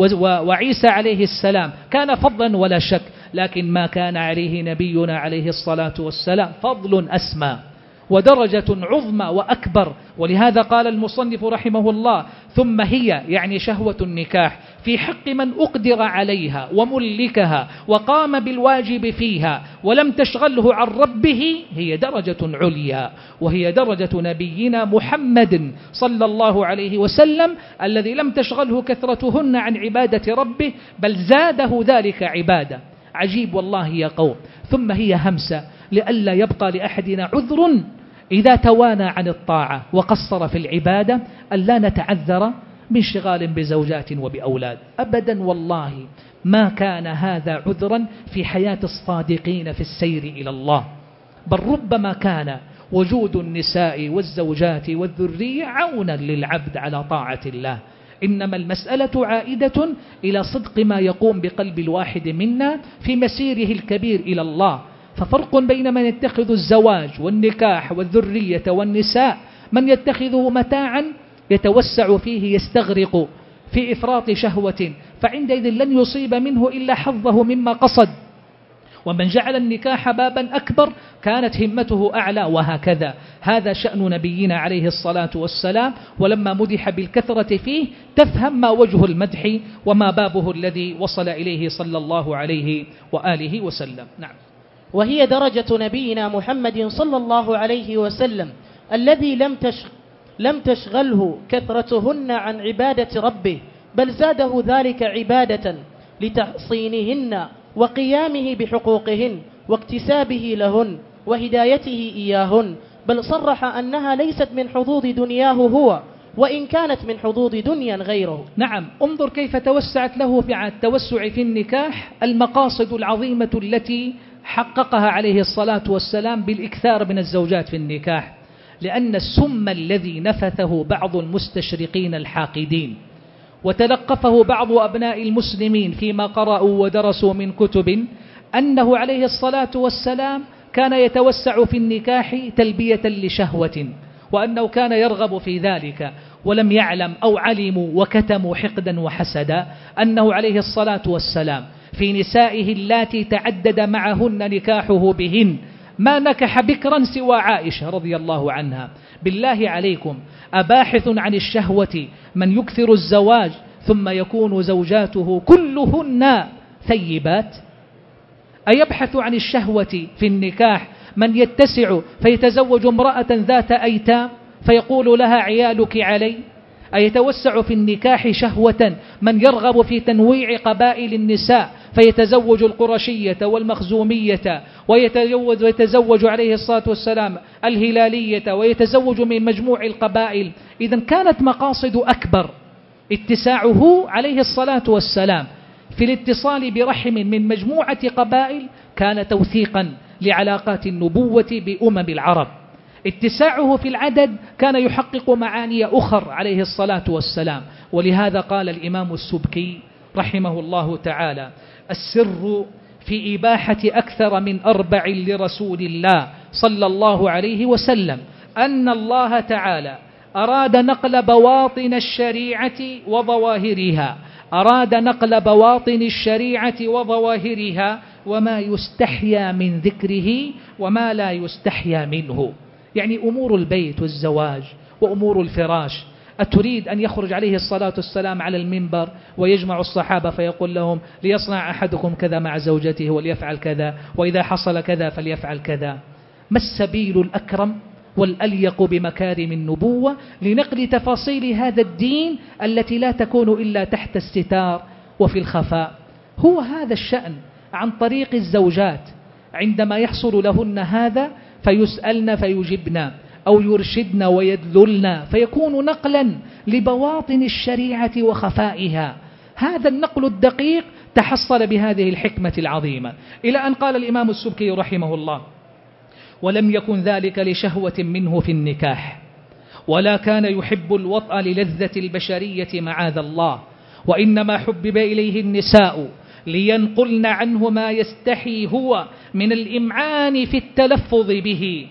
وعيسى عليه السلام كان فضلا ولا شك، لكن ما كان عليه نبينا عليه الصلاة والسلام فضل أسمى ودرجة عظمى وأكبر. ولهذا قال المصنف رحمه الله: ثم هي يعني شهوة النكاح في حق من أقدر عليها وملكها وقام بالواجب فيها ولم تشغله عن ربه، هي درجة عليا، وهي درجة نبينا محمد صلى الله عليه وسلم الذي لم تشغله كثرتهن عن عبادة ربه، بل زاده ذلك عبادة. عجيب والله يا قوم. ثم هي همسة لئلا يبقى لأحدنا عذر إذا توانى عن الطاعة وقصر في العبادة، ألا نتعذر بانشغال بزوجات وبأولاد. أبدا والله ما كان هذا عذرا في حياة الصادقين في السير إلى الله، بل ربما كان وجود النساء والزوجات والذرية عونا للعبد على طاعة الله. إنما المسألة عائدة إلى صدق ما يقوم بقلب الواحد منا في مسيره الكبير إلى الله. ففرق بين من يتخذ الزواج والنكاح والذرية والنساء من يتخذه متاعا يتوسع فيه، يستغرق في إفراط شهوة، فعندئذ لن يصيب منه إلا حظه مما قصد. ومن جعل النكاح بابا أكبر كانت همته أعلى، وهكذا. هذا شأن نبينا عليه الصلاة والسلام، ولما مدح بالكثرة فيه تفهم ما وجه المدح وما بابه الذي وصل إليه صلى الله عليه وآله وسلم. نعم. وهي درجة نبينا محمد صلى الله عليه وسلم الذي لم تشغ لم تشغله كثرتهن عن عبادة ربه، بل زاده ذلك عبادة لتحصينهن وقيامه بحقوقهن واكتسابه لهن وهدايته إياهن، بل صرح أنها ليست من حظوظ دنياه هو، وإن كانت من حظوظ دنيا غيره. نعم. انظر كيف توسعت له في التوسع في النكاح المقاصد العظيمة التي حققها عليه الصلاة والسلام بالإكثار من الزوجات في النكاح، لأن السم الذي نفثه بعض المستشرقين الحاقدين وتلقفه بعض أبناء المسلمين فيما قرأوا ودرسوا من كتب أنه عليه الصلاة والسلام كان يتوسع في النكاح تلبية لشهوة، وأنه كان يرغب في ذلك، ولم يعلم أو علموا وكتموا حقدا وحسدا أنه عليه الصلاة والسلام في نسائه اللاتي تعدد معهن نكاحه بهن ما نكح بكرا سوى عائشة رضي الله عنها. بالله عليكم، أباحث عن الشهوة من يكثر الزواج ثم يكون زوجاته كلهن ثيبات؟ أيبحث عن الشهوة في النكاح من يتسع فيتزوج امرأة ذات أيتام فيقول لها عيالك علي؟ أيتوسع في النكاح شهوة من يرغب في تنويع قبائل النساء فيتزوج القرشية والمخزومية ويتزوج, ويتزوج عليه الصلاة والسلام الهلالية ويتزوج من مجموع القبائل؟ إذن كانت مقاصد أكبر. اتساعه عليه الصلاة والسلام في الاتصال برحم من مجموعة قبائل كان توثيقا لعلاقات النبوة بأمم العرب. اتساعه في العدد كان يحقق معاني أخر عليه الصلاة والسلام. ولهذا قال الإمام السبكي رحمه الله تعالى: السر في إباحة أكثر من أربع لرسول الله صلى الله عليه وسلم أن الله تعالى أراد نقل بواطن الشريعة وظواهرها أراد نقل بواطن الشريعة وظواهرها وما يستحيا من ذكره وما لا يستحيا منه. يعني أمور البيت والزواج وأمور الفراش، أتريد أن يخرج عليه الصلاة والسلام على المنبر ويجمع الصحابة فيقول لهم: ليصنع أحدكم كذا مع زوجته وليفعل كذا، وإذا حصل كذا فليفعل كذا؟ ما السبيل الأكرم والأليق بمكارم النبوة لنقل تفاصيل هذا الدين التي لا تكون إلا تحت الستار وفي الخفاء؟ هو هذا الشأن عن طريق الزوجات، عندما يحصل لهن هذا فيسألن فيجبن، أو يرشدن ويدللن، فيكون نقلا لبواطن الشريعة وخفائها. هذا النقل الدقيق تحصل بهذه الحكمة العظيمة، إلى أن قال الإمام السبكي رحمه الله: ولم يكن ذلك لشهوة منه في النكاح، ولا كان يحب الوطأ للذة البشرية معاذ الله، وإنما حبب إليه النساء لينقلن عنه ما يستحي هو من الإمعان في التلفظ به،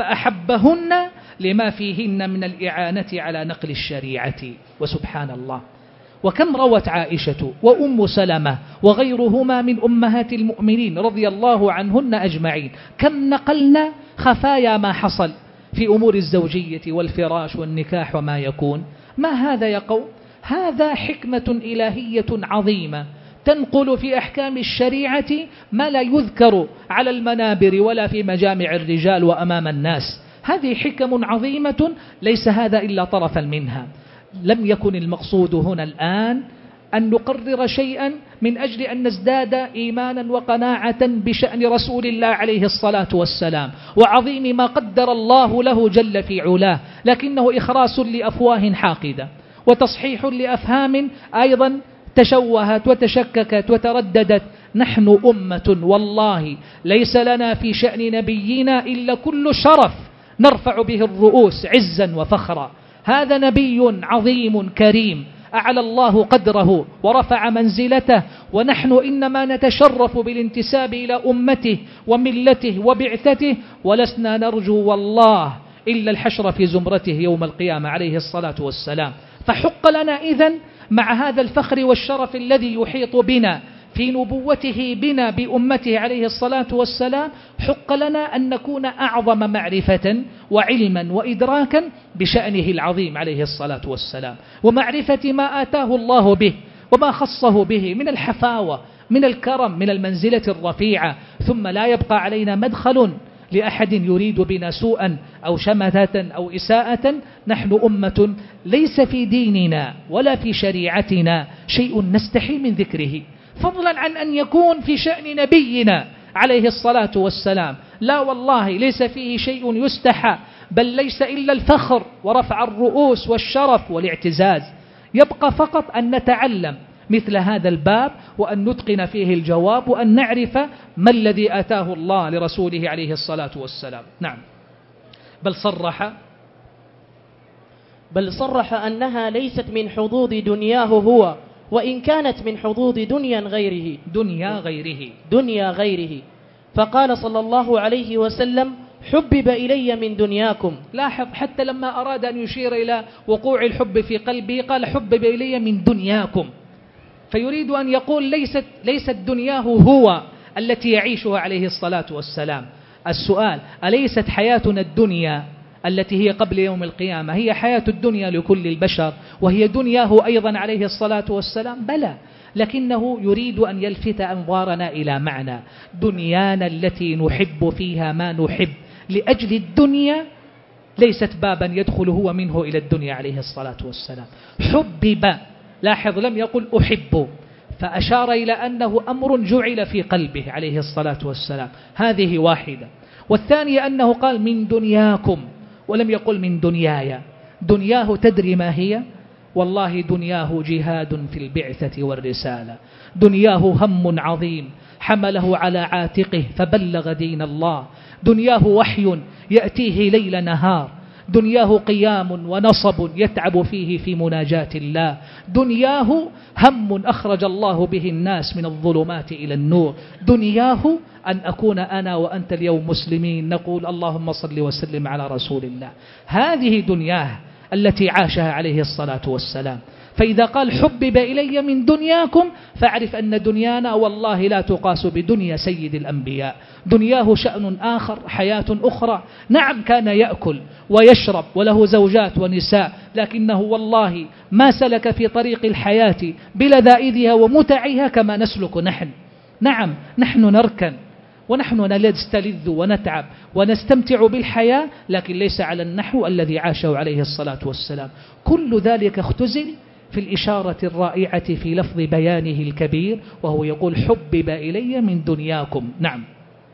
فأحبهن لما فيهن من الإعانة على نقل الشريعة. وسبحان الله، وكم روت عائشة وأم سلمة وغيرهما من أمهات المؤمنين رضي الله عنهن أجمعين، كم نقلنا خفايا ما حصل في أمور الزوجية والفراش والنكاح وما يكون. ما هذا يا قوم؟ هذا حكمة إلهية عظيمة تنقل في أحكام الشريعة ما لا يذكر على المنابر ولا في مجامع الرجال وأمام الناس. هذه حكم عظيمة ليس هذا إلا طرفا منها. لم يكن المقصود هنا الآن أن نقرر شيئا من أجل أن نزداد إيمانا وقناعة بشأن رسول الله عليه الصلاة والسلام وعظيم ما قدر الله له جل في علاه، لكنه إخراس لأفواه حاقدة وتصحيح لأفهام أيضا تشوهت وتشككت وترددت. نحن أمة والله ليس لنا في شأن نبينا إلا كل شرف نرفع به الرؤوس عزا وفخرا. هذا نبي عظيم كريم أعلى الله قدره ورفع منزلته، ونحن إنما نتشرف بالانتساب إلى أمته وملته وبعثته، ولسنا نرجو والله إلا الحشر في زمرته يوم القيامة عليه الصلاة والسلام. فحق لنا إذن مع هذا الفخر والشرف الذي يحيط بنا في نبوته بنا بأمته عليه الصلاة والسلام، حق لنا أن نكون أعظم معرفة وعلما وإدراكا بشأنه العظيم عليه الصلاة والسلام، ومعرفة ما آتاه الله به وما خصه به من الحفاوة، من الكرم، من المنزلة الرفيعة. ثم لا يبقى علينا مدخل لأحد يريد بنا سوءا أو شماتة أو إساءة. نحن أمة ليس في ديننا ولا في شريعتنا شيء نستحي من ذكره، فضلا عن أن يكون في شأن نبينا عليه الصلاة والسلام. لا والله ليس فيه شيء يستحى، بل ليس إلا الفخر ورفع الرؤوس والشرف والاعتزاز. يبقى فقط أن نتعلم مثل هذا الباب وأن نتقن فيه الجواب وأن نعرف ما الذي آتاه الله لرسوله عليه الصلاة والسلام. نعم، بل صرح بل صرح أنها ليست من حظوظ دنياه هو، وإن كانت من حظوظ دنيا غيره دنيا غيره دنيا غيره فقال صلى الله عليه وسلم: حبب إلي من دنياكم. لاحظ، حتى لما أراد أن يشير إلى وقوع الحب في قلبي قال: حبب إلي من دنياكم، فيريد أن يقول ليست, ليست دنياه هو التي يعيشها عليه الصلاة والسلام. السؤال: أليست حياتنا الدنيا التي هي قبل يوم القيامة هي حياة الدنيا لكل البشر وهي دنياه أيضا عليه الصلاة والسلام؟ بلى، لكنه يريد أن يلفت أنظارنا إلى معنى دنيانا التي نحب فيها ما نحب لأجل الدنيا، ليست بابا يدخل هو منه إلى الدنيا عليه الصلاة والسلام. حبب، لاحظ لم يقل أحب، فأشار إلى أنه أمر جعل في قلبه عليه الصلاة والسلام. هذه واحدة. والثانية أنه قال من دنياكم ولم يقل من دنياي. دنياه تدري ما هي؟ والله دنياه جهاد في البعثة والرسالة، دنياه هم عظيم حمله على عاتقه فبلغ دين الله، دنياه وحي يأتيه ليل نهار، دنياه قيام ونصب يتعب فيه في مناجاة الله، دنياه هم أخرج الله به الناس من الظلمات إلى النور، دنياه أن أكون أنا وأنت اليوم مسلمين نقول اللهم صل وسلم على رسول الله. هذه دنياه التي عاشها عليه الصلاة والسلام. فإذا قال حبب إلي من دنياكم فاعرف أن دنيانا والله لا تقاس بدنيا سيد الأنبياء. دنياه شأن آخر، حياة أخرى. نعم كان يأكل ويشرب وله زوجات ونساء، لكنه والله ما سلك في طريق الحياة بلذائذها ومتعها كما نسلك نحن. نعم نحن نركن ونحن نستلذ ونتعب ونستمتع بالحياة، لكن ليس على النحو الذي عاشه عليه الصلاة والسلام. كل ذلك اختزل في الإشارة الرائعة في لفظ بيانه الكبير، وهو يقول حبب إلي من دنياكم. نعم.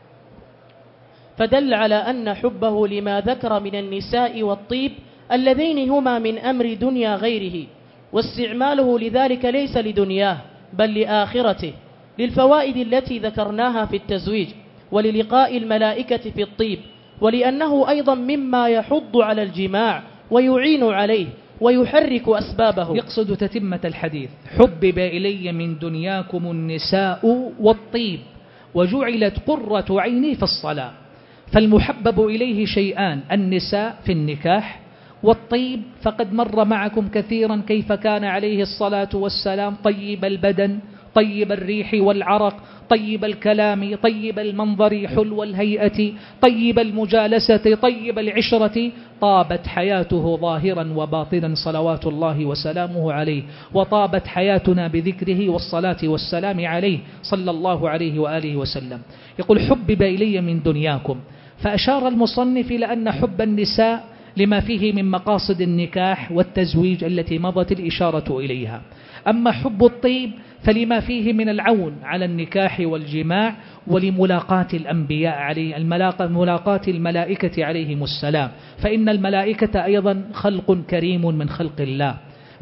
فدل على أن حبه لما ذكر من النساء والطيب اللذين هما من أمر دنيا غيره، واستعماله لذلك ليس لدنياه بل لآخرته، للفوائد التي ذكرناها في التزويج، وللقاء الملائكة في الطيب، ولأنه أيضا مما يحض على الجماع ويعين عليه ويحرك أسبابه. يقصد تتمة الحديث: حبب إلي من دنياكم النساء والطيب وجعلت قرة عيني في الصلاة. فالمحبب إليه شيئان: النساء في النكاح، والطيب فقد مر معكم كثيرا كيف كان عليه الصلاة والسلام طيب البدن، طيب الريح والعرق، طيب الكلام، طيب المنظر، حلو الهيئة، طيب المجالسة، طيب العشرة. طابت حياته ظاهرا وباطنا صلوات الله وسلامه عليه، وطابت حياتنا بذكره والصلاة والسلام عليه صلى الله عليه وآله وسلم. يقول حبب إلي من دنياكم، فأشار المصنف إلى أن حب النساء لما فيه من مقاصد النكاح والتزويج التي مضت الإشارة إليها. أما حب الطيب فلما فيه من العون على النكاح والجماع، ولملاقاة الأنبياء عليه ملاقاة الملائكة عليهم السلام، فإن الملائكة أيضا خلق كريم من خلق الله،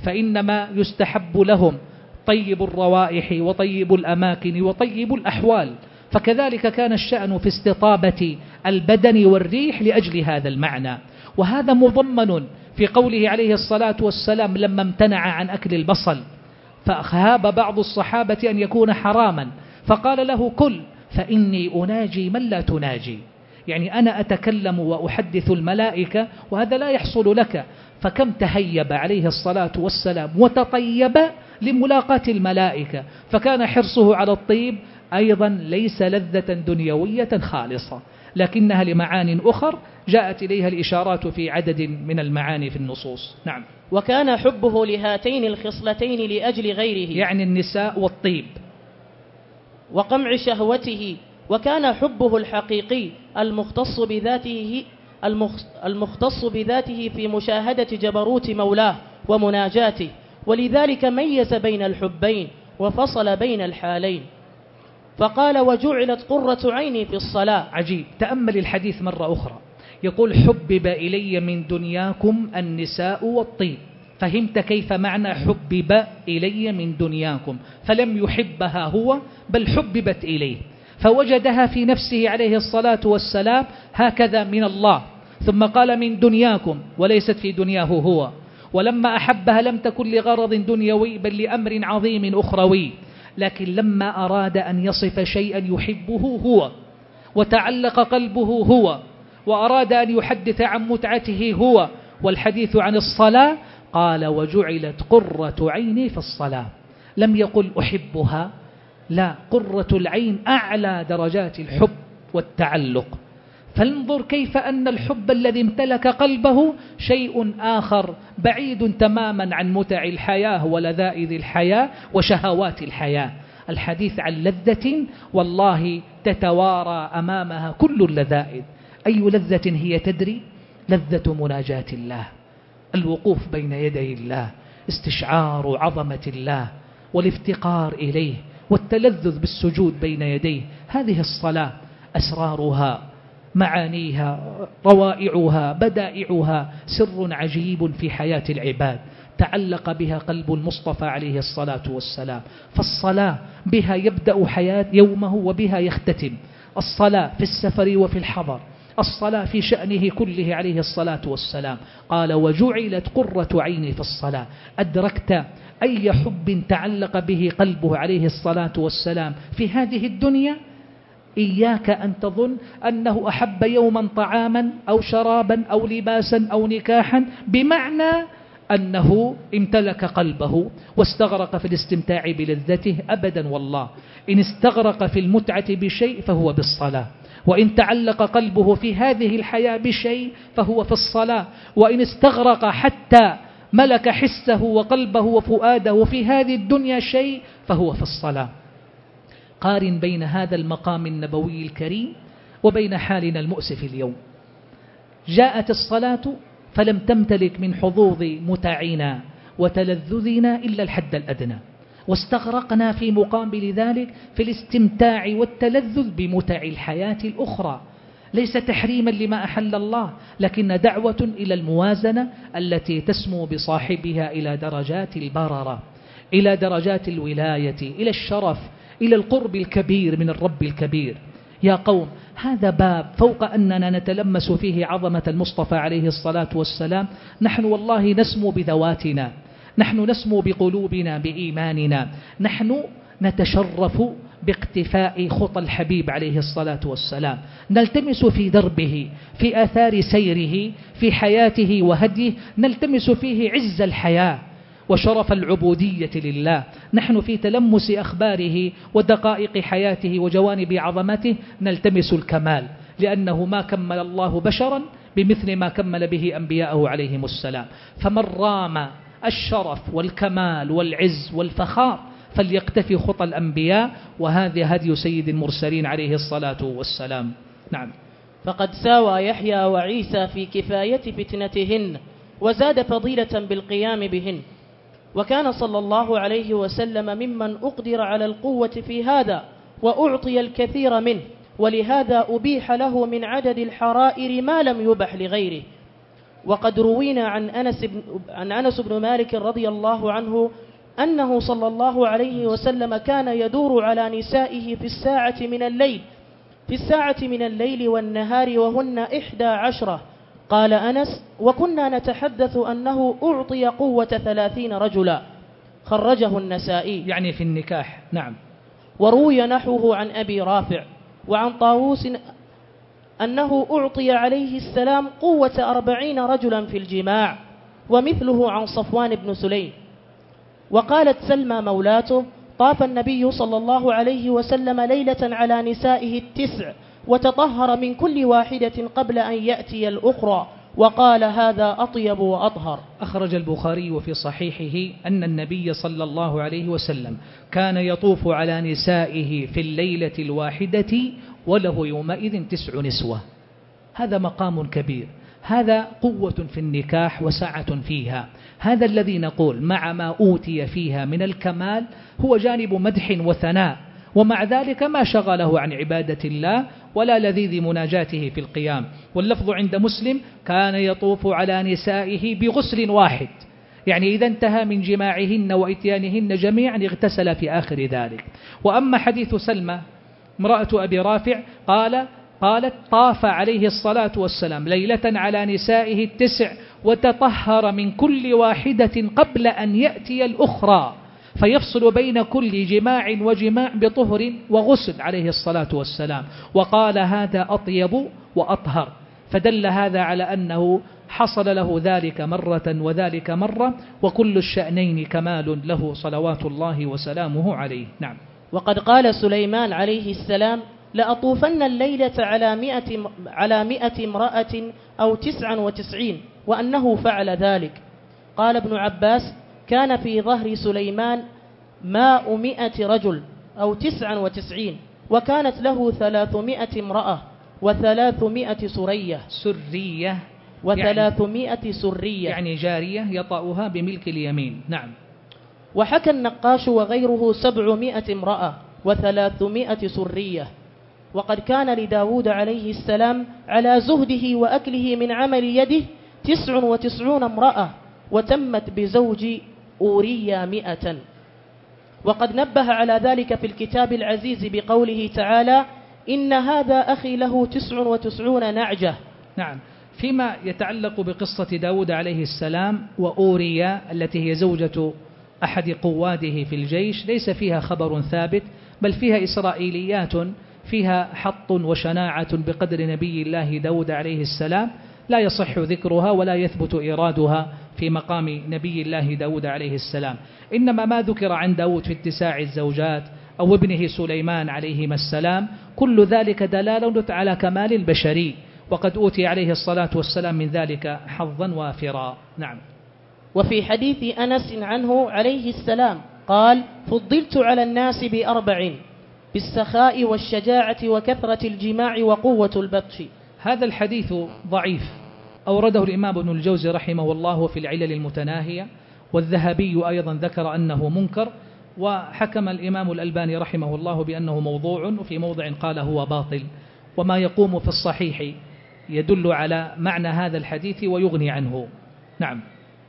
فإنما يستحب لهم طيب الروائح وطيب الأماكن وطيب الأحوال. فكذلك كان الشأن في استطابة البدن والريح لأجل هذا المعنى. وهذا مضمن في قوله عليه الصلاة والسلام لما امتنع عن أكل البصل، فأخهاب بعض الصحابة أن يكون حراما، فقال له: كل فإني أناجي من لا تناجي. يعني أنا أتكلم وأحدث الملائكة وهذا لا يحصل لك. فكم تهيب عليه الصلاة والسلام وتطيب لملاقاة الملائكة. فكان حرصه على الطيب أيضا ليس لذة دنيوية خالصة، لكنها لمعان أخر جاءت إليها الإشارات في عدد من المعاني في النصوص. نعم. وكان حبه لهاتين الخصلتين لأجل غيره، يعني النساء والطيب، وقمع شهوته. وكان حبه الحقيقي المختص بذاته المختص بذاته في مشاهدة جبروت مولاه ومناجاته، ولذلك ميز بين الحبين وفصل بين الحالين، فقال: وجعلت قرة عيني في الصلاة. عجيب. تأمل الحديث مرة أخرى. يقول حبب إلي من دنياكم النساء والطيب. فهمت كيف معنى حبب إلي من دنياكم؟ فلم يحبها هو بل حببت إليه، فوجدها في نفسه عليه الصلاة والسلام هكذا من الله، ثم قال من دنياكم وليست في دنياه هو. ولما أحبها لم تكن لغرض دنيوي بل لأمر عظيم أخروي. لكن لما أراد أن يصف شيئا يحبه هو وتعلق قلبه هو، وأراد أن يحدث عن متعته هو والحديث عن الصلاة، قال: وجعلت قرة عيني في الصلاة. لم يقل أحبها، لا، قرة العين أعلى درجات الحب والتعلق. فانظر كيف أن الحب الذي امتلك قلبه شيء آخر بعيد تماما عن متع الحياة ولذائذ الحياة وشهوات الحياة. الحديث عن لذة والله تتوارى أمامها كل اللذائذ. أي لذة هي تدري؟ لذة مناجاة الله، الوقوف بين يدي الله، استشعار عظمة الله والافتقار إليه والتلذذ بالسجود بين يديه. هذه الصلاة أسرارها، معانيها، روائعها، بدائعها سر عجيب في حياة العباد. تعلق بها قلب المصطفى عليه الصلاة والسلام. فالصلاة بها يبدأ حياة يومه وبها يختتم. الصلاة في السفر وفي الحضر، الصلاة في شأنه كله عليه الصلاة والسلام. قال وجعلت قرة عيني في الصلاة. أدركت أي حب تعلق به قلبه عليه الصلاة والسلام في هذه الدنيا؟ إياك أن تظن أنه أحب يوما طعاما أو شرابا أو لباسا أو نكاحا بمعنى أنه امتلك قلبه واستغرق في الاستمتاع بلذته. أبدا والله، إن استغرق في المتعة بشيء فهو بالصلاة، وإن تعلق قلبه في هذه الحياة بشيء فهو في الصلاة، وإن استغرق حتى ملك حسه وقلبه وفؤاده في هذه الدنيا شيء فهو في الصلاة. قارن بين هذا المقام النبوي الكريم وبين حالنا المؤسف اليوم. جاءت الصلاة فلم تمتلك من حظوظ متعنا وتلذذنا إلا الحد الأدنى، واستغرقنا في مقابل ذلك في الاستمتاع والتلذذ بمتع الحياة الأخرى. ليس تحريما لما أحل الله، لكن دعوة إلى الموازنة التي تسمو بصاحبها إلى درجات البررة، إلى درجات الولاية، إلى الشرف، إلى القرب الكبير من الرب الكبير. يا قوم، هذا باب فوق أننا نتلمس فيه عظمة المصطفى عليه الصلاة والسلام. نحن والله نسمو بذواتنا، نحن نسمو بقلوبنا بإيماننا، نحن نتشرف باقتفاء خطى الحبيب عليه الصلاة والسلام، نلتمس في دربه، في آثار سيره، في حياته وهديه، نلتمس فيه عز الحياة وشرف العبودية لله. نحن في تلمس أخباره ودقائق حياته وجوانب عظمته نلتمس الكمال، لأنه ما كمل الله بشرا بمثل ما كمل به أنبياءه عليهم السلام. فمن رام الشرف والكمال والعز والفخار فليقتفي خطى الأنبياء، وهذا هدي سيد المرسلين عليه الصلاة والسلام. نعم. فقد ساوى يحيى وعيسى في كفاية فتنتهن، وزاد فضيلة بالقيام بهن. وكان صلى الله عليه وسلم ممن أقدر على القوة في هذا وأعطي الكثير منه، ولهذا أبيح له من عدد الحرائر ما لم يبح لغيره. وقد روينا عن أنس بن, عن أنس بن مالك رضي الله عنه أنه صلى الله عليه وسلم كان يدور على نسائه في الساعة من الليل في الساعة من الليل والنهار وهن إحدى عشرة. قال أنس: وكنا نتحدث أنه أعطي قوة ثلاثين رجلا. خرجه النسائي. يعني في النكاح. نعم. وروي نحوه عن أبي رافع وعن طاووس أنه أعطي عليه السلام قوة أربعين رجلا في الجماع، ومثله عن صفوان بن سليم. وقالت سلمى مولاته: طاف النبي صلى الله عليه وسلم ليلة على نسائه التسع وتطهر من كل واحدة قبل أن يأتي الأخرى، وقال: هذا أطيب وأطهر. أخرج البخاري في صحيحه أن النبي صلى الله عليه وسلم كان يطوف على نسائه في الليلة الواحدة وله يومئذ تسع نسوة. هذا مقام كبير، هذا قوة في النكاح وسعة فيها. هذا الذي نقول مع ما أوتي فيها من الكمال هو جانب مدح وثناء، ومع ذلك ما شغله عن عبادة الله ولا لذيذ مناجاته في القيام. واللفظ عند مسلم: كان يطوف على نسائه بغسل واحد، يعني إذا انتهى من جماعهن وإتيانهن جميعا اغتسل في آخر ذلك. وأما حديث سلمى امرأة أبي رافع قال قالت: طاف عليه الصلاة والسلام ليلة على نسائه التسع وتطهر من كل واحدة قبل أن يأتي الأخرى، فيفصل بين كل جماع وجماع بطهر وغسل عليه الصلاة والسلام. وقال: هذا أطيب وأطهر. فدل هذا على أنه حصل له ذلك مرة وذلك مرة، وكل الشأنين كمال له صلوات الله وسلامه عليه. نعم. وقد قال سليمان عليه السلام: لأطوفن الليلة على مئة, على مئة امرأة أو تسعا وتسعين، وأنه فعل ذلك. قال ابن عباس: كان في ظهر سليمان ماء مئة رجل أو تسعا وتسعين، وكانت له ثلاثمائة امرأة وثلاثمائة سرية سرية وثلاثمائة يعني سرية يعني جارية يطأها بملك اليمين. نعم. وحكى النقاش وغيره سبعمائة امرأة وثلاثمائة سرية. وقد كان لداود عليه السلام على زهده وأكله من عمل يده تسع وتسعون امرأة وتمت بزوج أوريا مئة. وقد نبه على ذلك في الكتاب العزيز بقوله تعالى: إن هذا أخي له تسع وتسعون نعجة. نعم. فيما يتعلق بقصة داود عليه السلام وأوريا التي هي زوجة أحد قواده في الجيش، ليس فيها خبر ثابت، بل فيها إسرائيليات فيها حط وشناعة بقدر نبي الله داود عليه السلام، لا يصح ذكرها ولا يثبت إيرادها في مقام نبي الله داود عليه السلام. إنما ما ذكر عن داود في اتساع الزوجات أو ابنه سليمان عليهما السلام، كل ذلك دلالة على كمال البشري، وقد أوتي عليه الصلاة والسلام من ذلك حظا وافرا. نعم. وفي حديث أنس عنه عليه السلام قال: فضلت على الناس بأربع: بالسخاء والشجاعة وكثرة الجماع وقوة البطش. هذا الحديث ضعيف، أورده الإمام ابن الجوزي رحمه الله في العلل المتناهية، والذهبي أيضا ذكر أنه منكر، وحكم الإمام الألباني رحمه الله بأنه موضوع، وفي موضع قال هو باطل. وما يقوم في الصحيح يدل على معنى هذا الحديث ويغني عنه. نعم.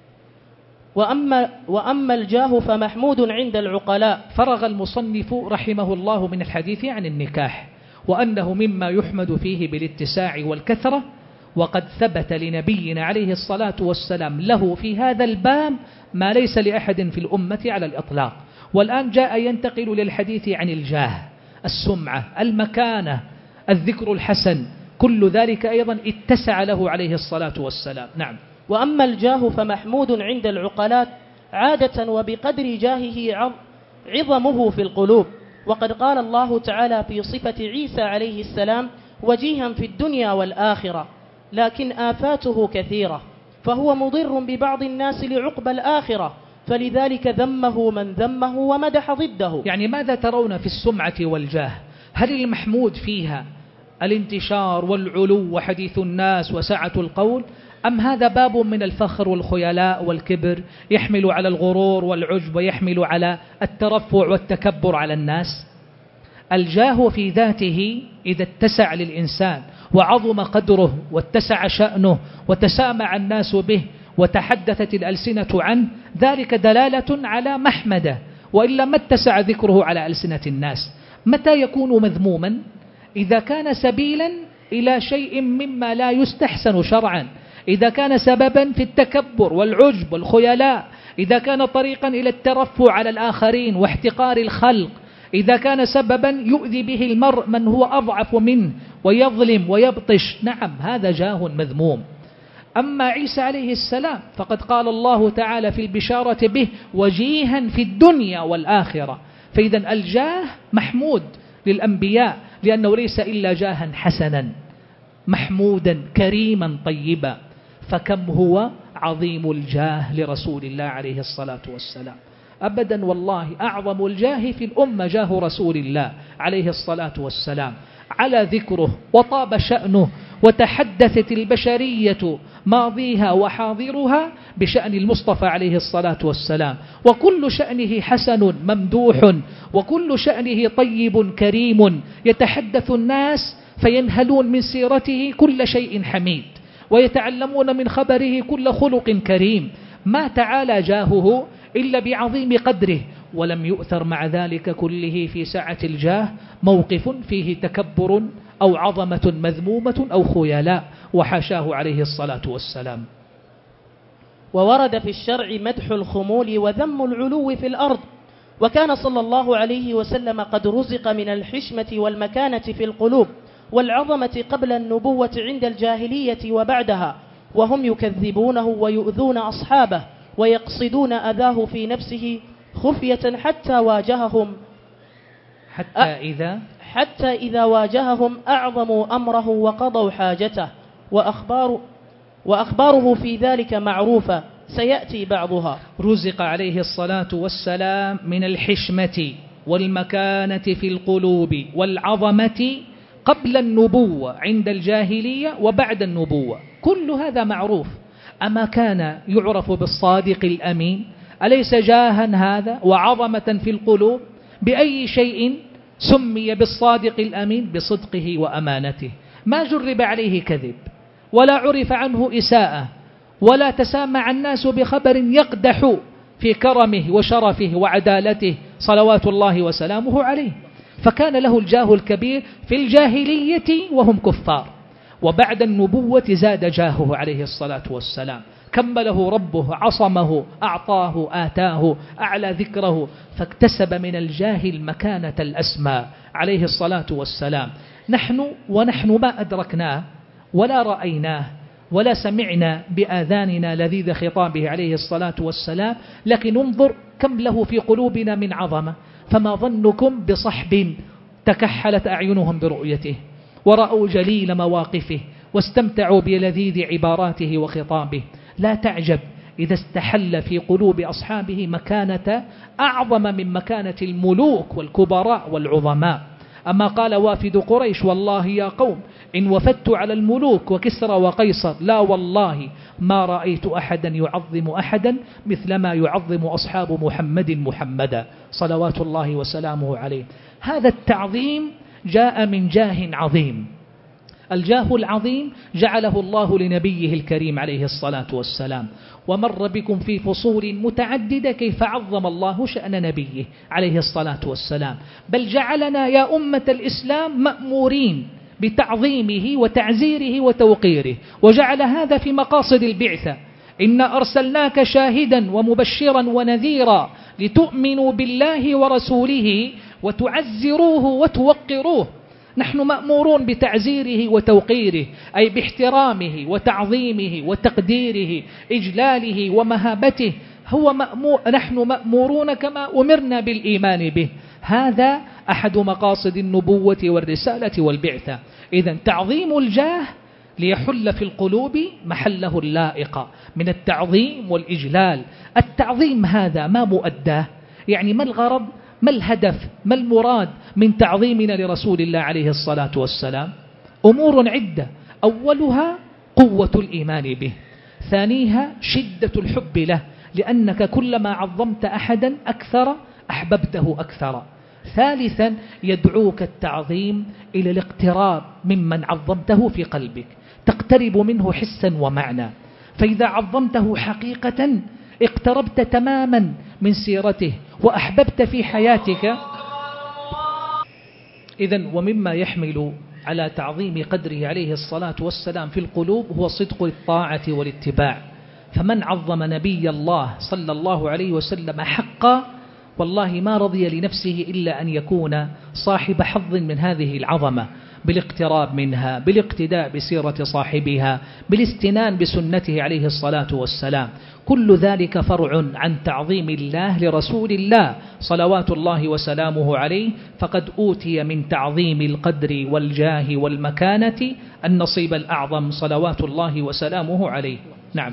وأما, وأما الجاه فمحمود عند العقلاء. فرغ المصنف رحمه الله من الحديث عن النكاح، وأنه مما يحمد فيه بالاتساع والكثرة، وقد ثبت لنبينا عليه الصلاة والسلام له في هذا الباب ما ليس لأحد في الأمة على الإطلاق. والآن جاء ينتقل للحديث عن الجاه، السمعة، المكانة، الذكر الحسن، كل ذلك أيضا اتسع له عليه الصلاة والسلام. نعم. وأما الجاه فمحمود عند العقلاء عادة وبقدر جاهه عظمه في القلوب. وقد قال الله تعالى في صفة عيسى عليه السلام: وجيها في الدنيا والآخرة، لكن آفاته كثيرة، فهو مضر ببعض الناس لعقبى الآخرة، فلذلك ذمه من ذمه ومدح ضده. يعني ماذا ترون في السمعة والجاه؟ هل المحمود فيها الانتشار والعلو وحديث الناس وسعة القول، أم هذا باب من الفخر والخيلاء والكبر يحمل على الغرور والعجب ويحمل على الترفع والتكبر على الناس؟ الجاه في ذاته إذا اتسع للإنسان وعظم قدره واتسع شأنه وتسامع الناس به وتحدثت الألسنة عنه، ذلك دلالة على محمده، وإلا ما اتسع ذكره على ألسنة الناس. متى يكون مذموما؟ إذا كان سبيلا إلى شيء مما لا يستحسن شرعا، إذا كان سببا في التكبر والعجب والخيلاء، إذا كان طريقا إلى الترفع على الآخرين واحتقار الخلق، إذا كان سببا يؤذي به المرء من هو أضعف منه ويظلم ويبطش، نعم هذا جاه مذموم. أما عيسى عليه السلام فقد قال الله تعالى في البشارة به: وجيها في الدنيا والآخرة. فإذا الجاه محمود للأنبياء، لأنه ليس إلا جاها حسنا محمودا كريما طيبا، فكم هو عظيم الجاه لرسول الله عليه الصلاة والسلام. أبدا والله أعظم الجاه في الأمة جاه رسول الله عليه الصلاة والسلام، على ذكره وطاب شأنه، وتحدثت البشرية ماضيها وحاضرها بشأن المصطفى عليه الصلاة والسلام، وكل شأنه حسن ممدوح، وكل شأنه طيب كريم، يتحدث الناس فينهلون من سيرته كل شيء حميد، ويتعلمون من خبره كل خلق كريم. ما تعالى جاهه إلا بعظيم قدره، ولم يؤثر مع ذلك كله في سعة الجاه موقف فيه تكبر أو عظمة مذمومة أو خيلاء، وحاشاه عليه الصلاة والسلام. وورد في الشرع مدح الخمول وذم العلو في الأرض، وكان صلى الله عليه وسلم قد رزق من الحشمة والمكانة في القلوب والعظمة قبل النبوة عند الجاهلية وبعدها، وهم يكذبونه ويؤذون أصحابه ويقصدون أذاه في نفسه خفية حتى واجههم حتى إذا حتى إذا واجههم أعظموا أمره وقضوا حاجته، وأخبار وأخباره في ذلك معروفة سيأتي بعضها. رزق عليه الصلاة والسلام من الحشمة والمكانة في القلوب والعظمة قبل النبوة عند الجاهلية وبعد النبوة، كل هذا معروف. أما كان يعرف بالصادق الأمين؟ أليس جاها هذا وعظمة في القلوب؟ بأي شيء سمي بالصادق الأمين؟ بصدقه وأمانته، ما جرب عليه كذب ولا عرف عنه إساءة ولا تسامع الناس بخبر يقدح في كرمه وشرفه وعدالته صلوات الله وسلامه عليه. فكان له الجاه الكبير في الجاهلية وهم كفار، وبعد النبوة زاد جاهه عليه الصلاة والسلام، كمله ربه، عصمه، أعطاه، آتاه، أعلى ذكره، فاكتسب من الجاه المكانة الأسمى عليه الصلاة والسلام. نحن ونحن ما أدركناه ولا رأيناه ولا سمعنا بآذاننا لذيذ خطابه عليه الصلاة والسلام، لكن انظر كم له في قلوبنا من عظمة. فما ظنكم بصحب تكحلت أعينهم برؤيته ورأوا جليل مواقفه واستمتعوا بلذيذ عباراته وخطابه؟ لا تعجب إذا استحل في قلوب أصحابه مكانة أعظم من مكانة الملوك والكبراء والعظماء. أما قال وافد قريش: والله يا قوم إن وفدت على الملوك وكسرى وقيصر لا والله ما رأيت أحدا يعظم أحدا مثل ما يعظم أصحاب محمد محمدا صلوات الله وسلامه عليه. هذا التعظيم جاء من جاه عظيم. الجاه العظيم جعله الله لنبيه الكريم عليه الصلاة والسلام. ومر بكم في فصول متعددة كيف عظم الله شأن نبيه عليه الصلاة والسلام، بل جعلنا يا أمة الإسلام مأمورين بتعظيمه وتعزيره وتوقيره، وجعل هذا في مقاصد البعثة: إنا أرسلناك شاهدا ومبشرا ونذيرا لتؤمنوا بالله ورسوله وتعزروه وتوقروه. نحن مأمورون بتعزيره وتوقيره، أي باحترامه وتعظيمه وتقديره، إجلاله ومهابته. هو مأمور، نحن مأمورون كما أمرنا بالإيمان به. هذا أحد مقاصد النبوة والرسالة والبعثة. إذن تعظيم الجاه ليحل في القلوب محله اللائق من التعظيم والإجلال. التعظيم هذا ما مؤداه؟ يعني ما الغرض؟ ما الهدف؟ ما المراد من تعظيمنا لرسول الله عليه الصلاة والسلام؟ أمور عدة. أولها قوة الإيمان به، ثانيها شدة الحب له، لأنك كلما عظمت أحدا أكثر أحببته أكثر. ثالثا يدعوك التعظيم إلى الاقتراب ممن عظمته في قلبك، تقترب منه حسا ومعنى. فإذا عظمته حقيقة اقتربت تماما من سيرته وأحببت في حياتك. إذن ومما يحمل على تعظيم قدره عليه الصلاة والسلام في القلوب هو صدق الطاعة والاتباع. فمن عظم نبي الله صلى الله عليه وسلم حقا والله ما رضي لنفسه إلا أن يكون صاحب حظ من هذه العظمة، بالاقتراب منها، بالاقتداء بسيرة صاحبها، بالاستنان بسنته عليه الصلاة والسلام. كل ذلك فرع عن تعظيم الله لرسول الله صلوات الله وسلامه عليه، فقد أوتي من تعظيم القدر والجاه والمكانة النصيب الأعظم صلوات الله وسلامه عليه. نعم.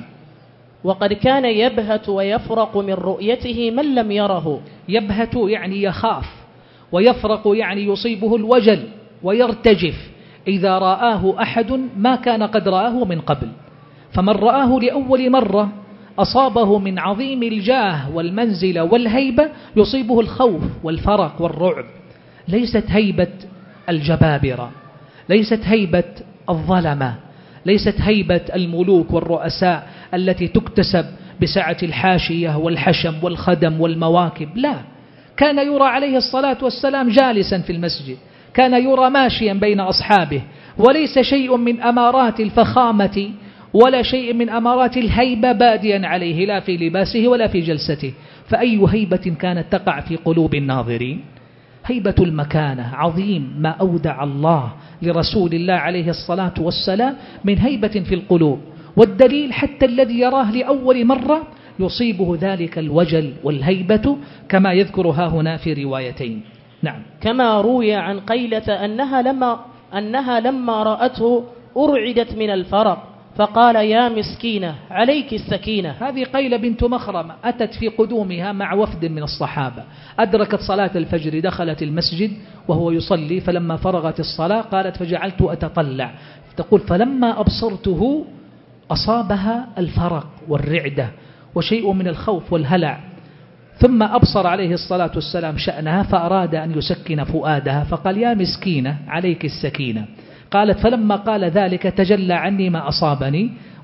وقد كان يبهت ويفرق من رؤيته من لم يره. يبهت يعني يخاف، ويفرق يعني يصيبه الوجل ويرتجف إذا رآه أحد ما كان قد رآه من قبل. فمن رآه لأول مرة أصابه من عظيم الجاه والمنزلة والهيبة يصيبه الخوف والفرق والرعب. ليست هيبة الجبابرة، ليست هيبة الظلمة، ليست هيبة الملوك والرؤساء التي تكتسب بسعة الحاشية والحشم والخدم والمواكب. لا، كان يرى عليه الصلاة والسلام جالسا في المسجد، كان يرى ماشيا بين أصحابه، وليس شيء من أمارات الفخامة ولا شيء من أمارات الهيبة باديا عليه، لا في لباسه ولا في جلسته. فأي هيبة كانت تقع في قلوب الناظرين؟ هيبة المكانة. عظيم ما أودع الله لرسول الله عليه الصلاة والسلام من هيبة في القلوب. والدليل حتى الذي يراه لأول مرة يصيبه ذلك الوجل والهيبة كما يذكرها هنا في روايتين. نعم. كما روي عن قيلة أنها لما, أنها لما رأته أرعدت من الفرق فقال: يا مسكينة عليك السكينة. هذه قيلة بنت مخرمة أتت في قدومها مع وفد من الصحابة، أدركت صلاة الفجر، دخلت المسجد وهو يصلي، فلما فرغت الصلاة قالت: فجعلت أتطلع، تقول: فلما أبصرته أصابها الفرق والرعدة وشيء من الخوف والهلع، ثم أبصر عليه الصلاة والسلام شأنها فأراد أن يسكن فؤادها فقال: يا مسكينة عليك السكينة. قالت: فلما قال ذلك تجلى عني ما أصابني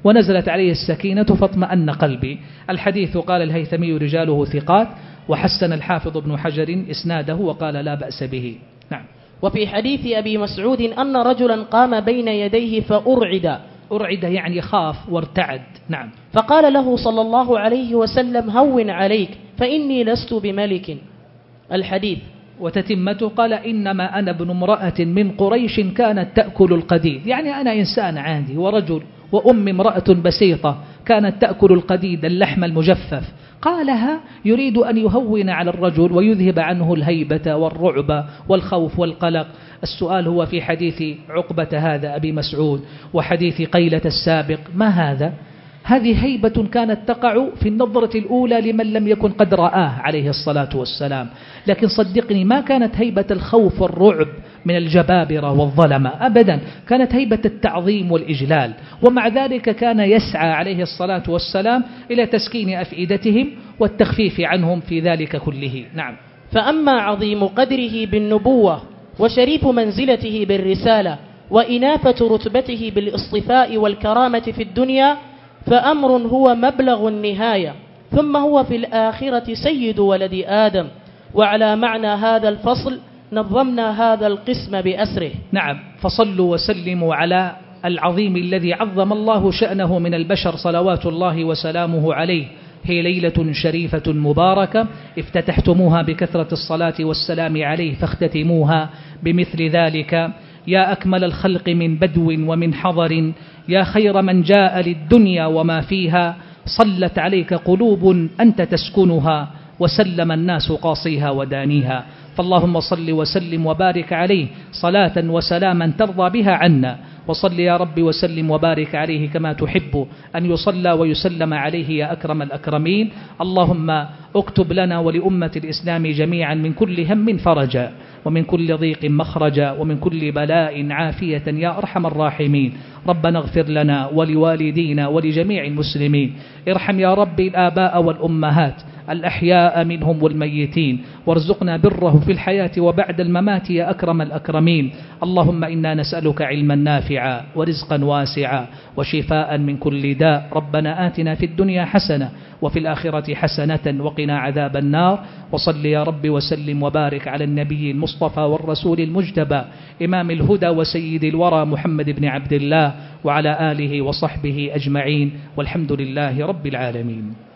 ونزلت عليه السكينة فاطمأن قلبي. الحديث قال الهيثمي رجاله ثقات، وحسن الحافظ ابن حجر إسناده وقال لا بأس به. نعم. وفي حديث أبي مسعود أن رجلا قام بين يديه فأرعد. أرعد يعني خاف وارتعد. نعم. فقال له صلى الله عليه وسلم هون عليك فإني لست بملك. الحديث. وتتمته قال إنما أنا ابن امرأة من قريش كانت تأكل القديد، يعني أنا إنسان عادي ورجل، وأم امرأة بسيطة كانت تأكل القديد اللحم المجفف. قالها يريد أن يهون على الرجل ويذهب عنه الهيبة والرعب والخوف والقلق. السؤال هو في حديث عقبة هذا أبي مسعود وحديث قيلة السابق، ما هذا؟ هذه هيبة كانت تقع في النظرة الأولى لمن لم يكن قد رآه عليه الصلاة والسلام، لكن صدقني ما كانت هيبة الخوف والرعب من الجبابرة والظلمة أبدا، كانت هيبة التعظيم والإجلال. ومع ذلك كان يسعى عليه الصلاة والسلام إلى تسكين أفئدتهم والتخفيف عنهم في ذلك كله. نعم. فأما عظيم قدره بالنبوة وشريف منزلته بالرسالة وإنافة رتبته بالاصطفاء والكرامة في الدنيا فأمر هو مبلغ النهاية، ثم هو في الآخرة سيد ولد آدم. وعلى معنى هذا الفصل نظمنا هذا القسم بأسره. نعم. فصلوا وسلموا على العظيم الذي عظم الله شأنه من البشر صلوات الله وسلامه عليه. هي ليلة شريفة مباركة افتتحتموها بكثرة الصلاة والسلام عليه، فاختتموها بمثل ذلك. يا أكمل الخلق من بدو ومن حضر، يا خير من جاء للدنيا وما فيها، صلت عليك قلوب أنت تسكنها، وسلم الناس قاصيها ودانيها. فاللهم صل وسلم وبارك عليه صلاة وسلاما ترضى بها عنا، وصل يا رب وسلم وبارك عليه كما تحب أن يصلى ويسلم عليه يا أكرم الأكرمين. اللهم اكتب لنا ولأمة الإسلام جميعا من كل هم فرجا، ومن كل ضيق مخرجا، ومن كل بلاء عافية يا أرحم الراحمين. ربنا اغفر لنا ولوالدينا ولجميع المسلمين. ارحم يا رب الآباء والأمهات الأحياء منهم والميتين، وارزقنا بره في الحياة وبعد الممات يا أكرم الأكرمين. اللهم إنا نسألك علما نافعا ورزقا واسعا وشفاء من كل داء. ربنا آتنا في الدنيا حسنة وفي الآخرة حسنة وقنا عذاب النار. وصل يا رب وسلم وبارك على النبي المصطفى والرسول المجتبى إمام الهدى وسيد الورى محمد بن عبد الله وعلى آله وصحبه أجمعين، والحمد لله رب العالمين.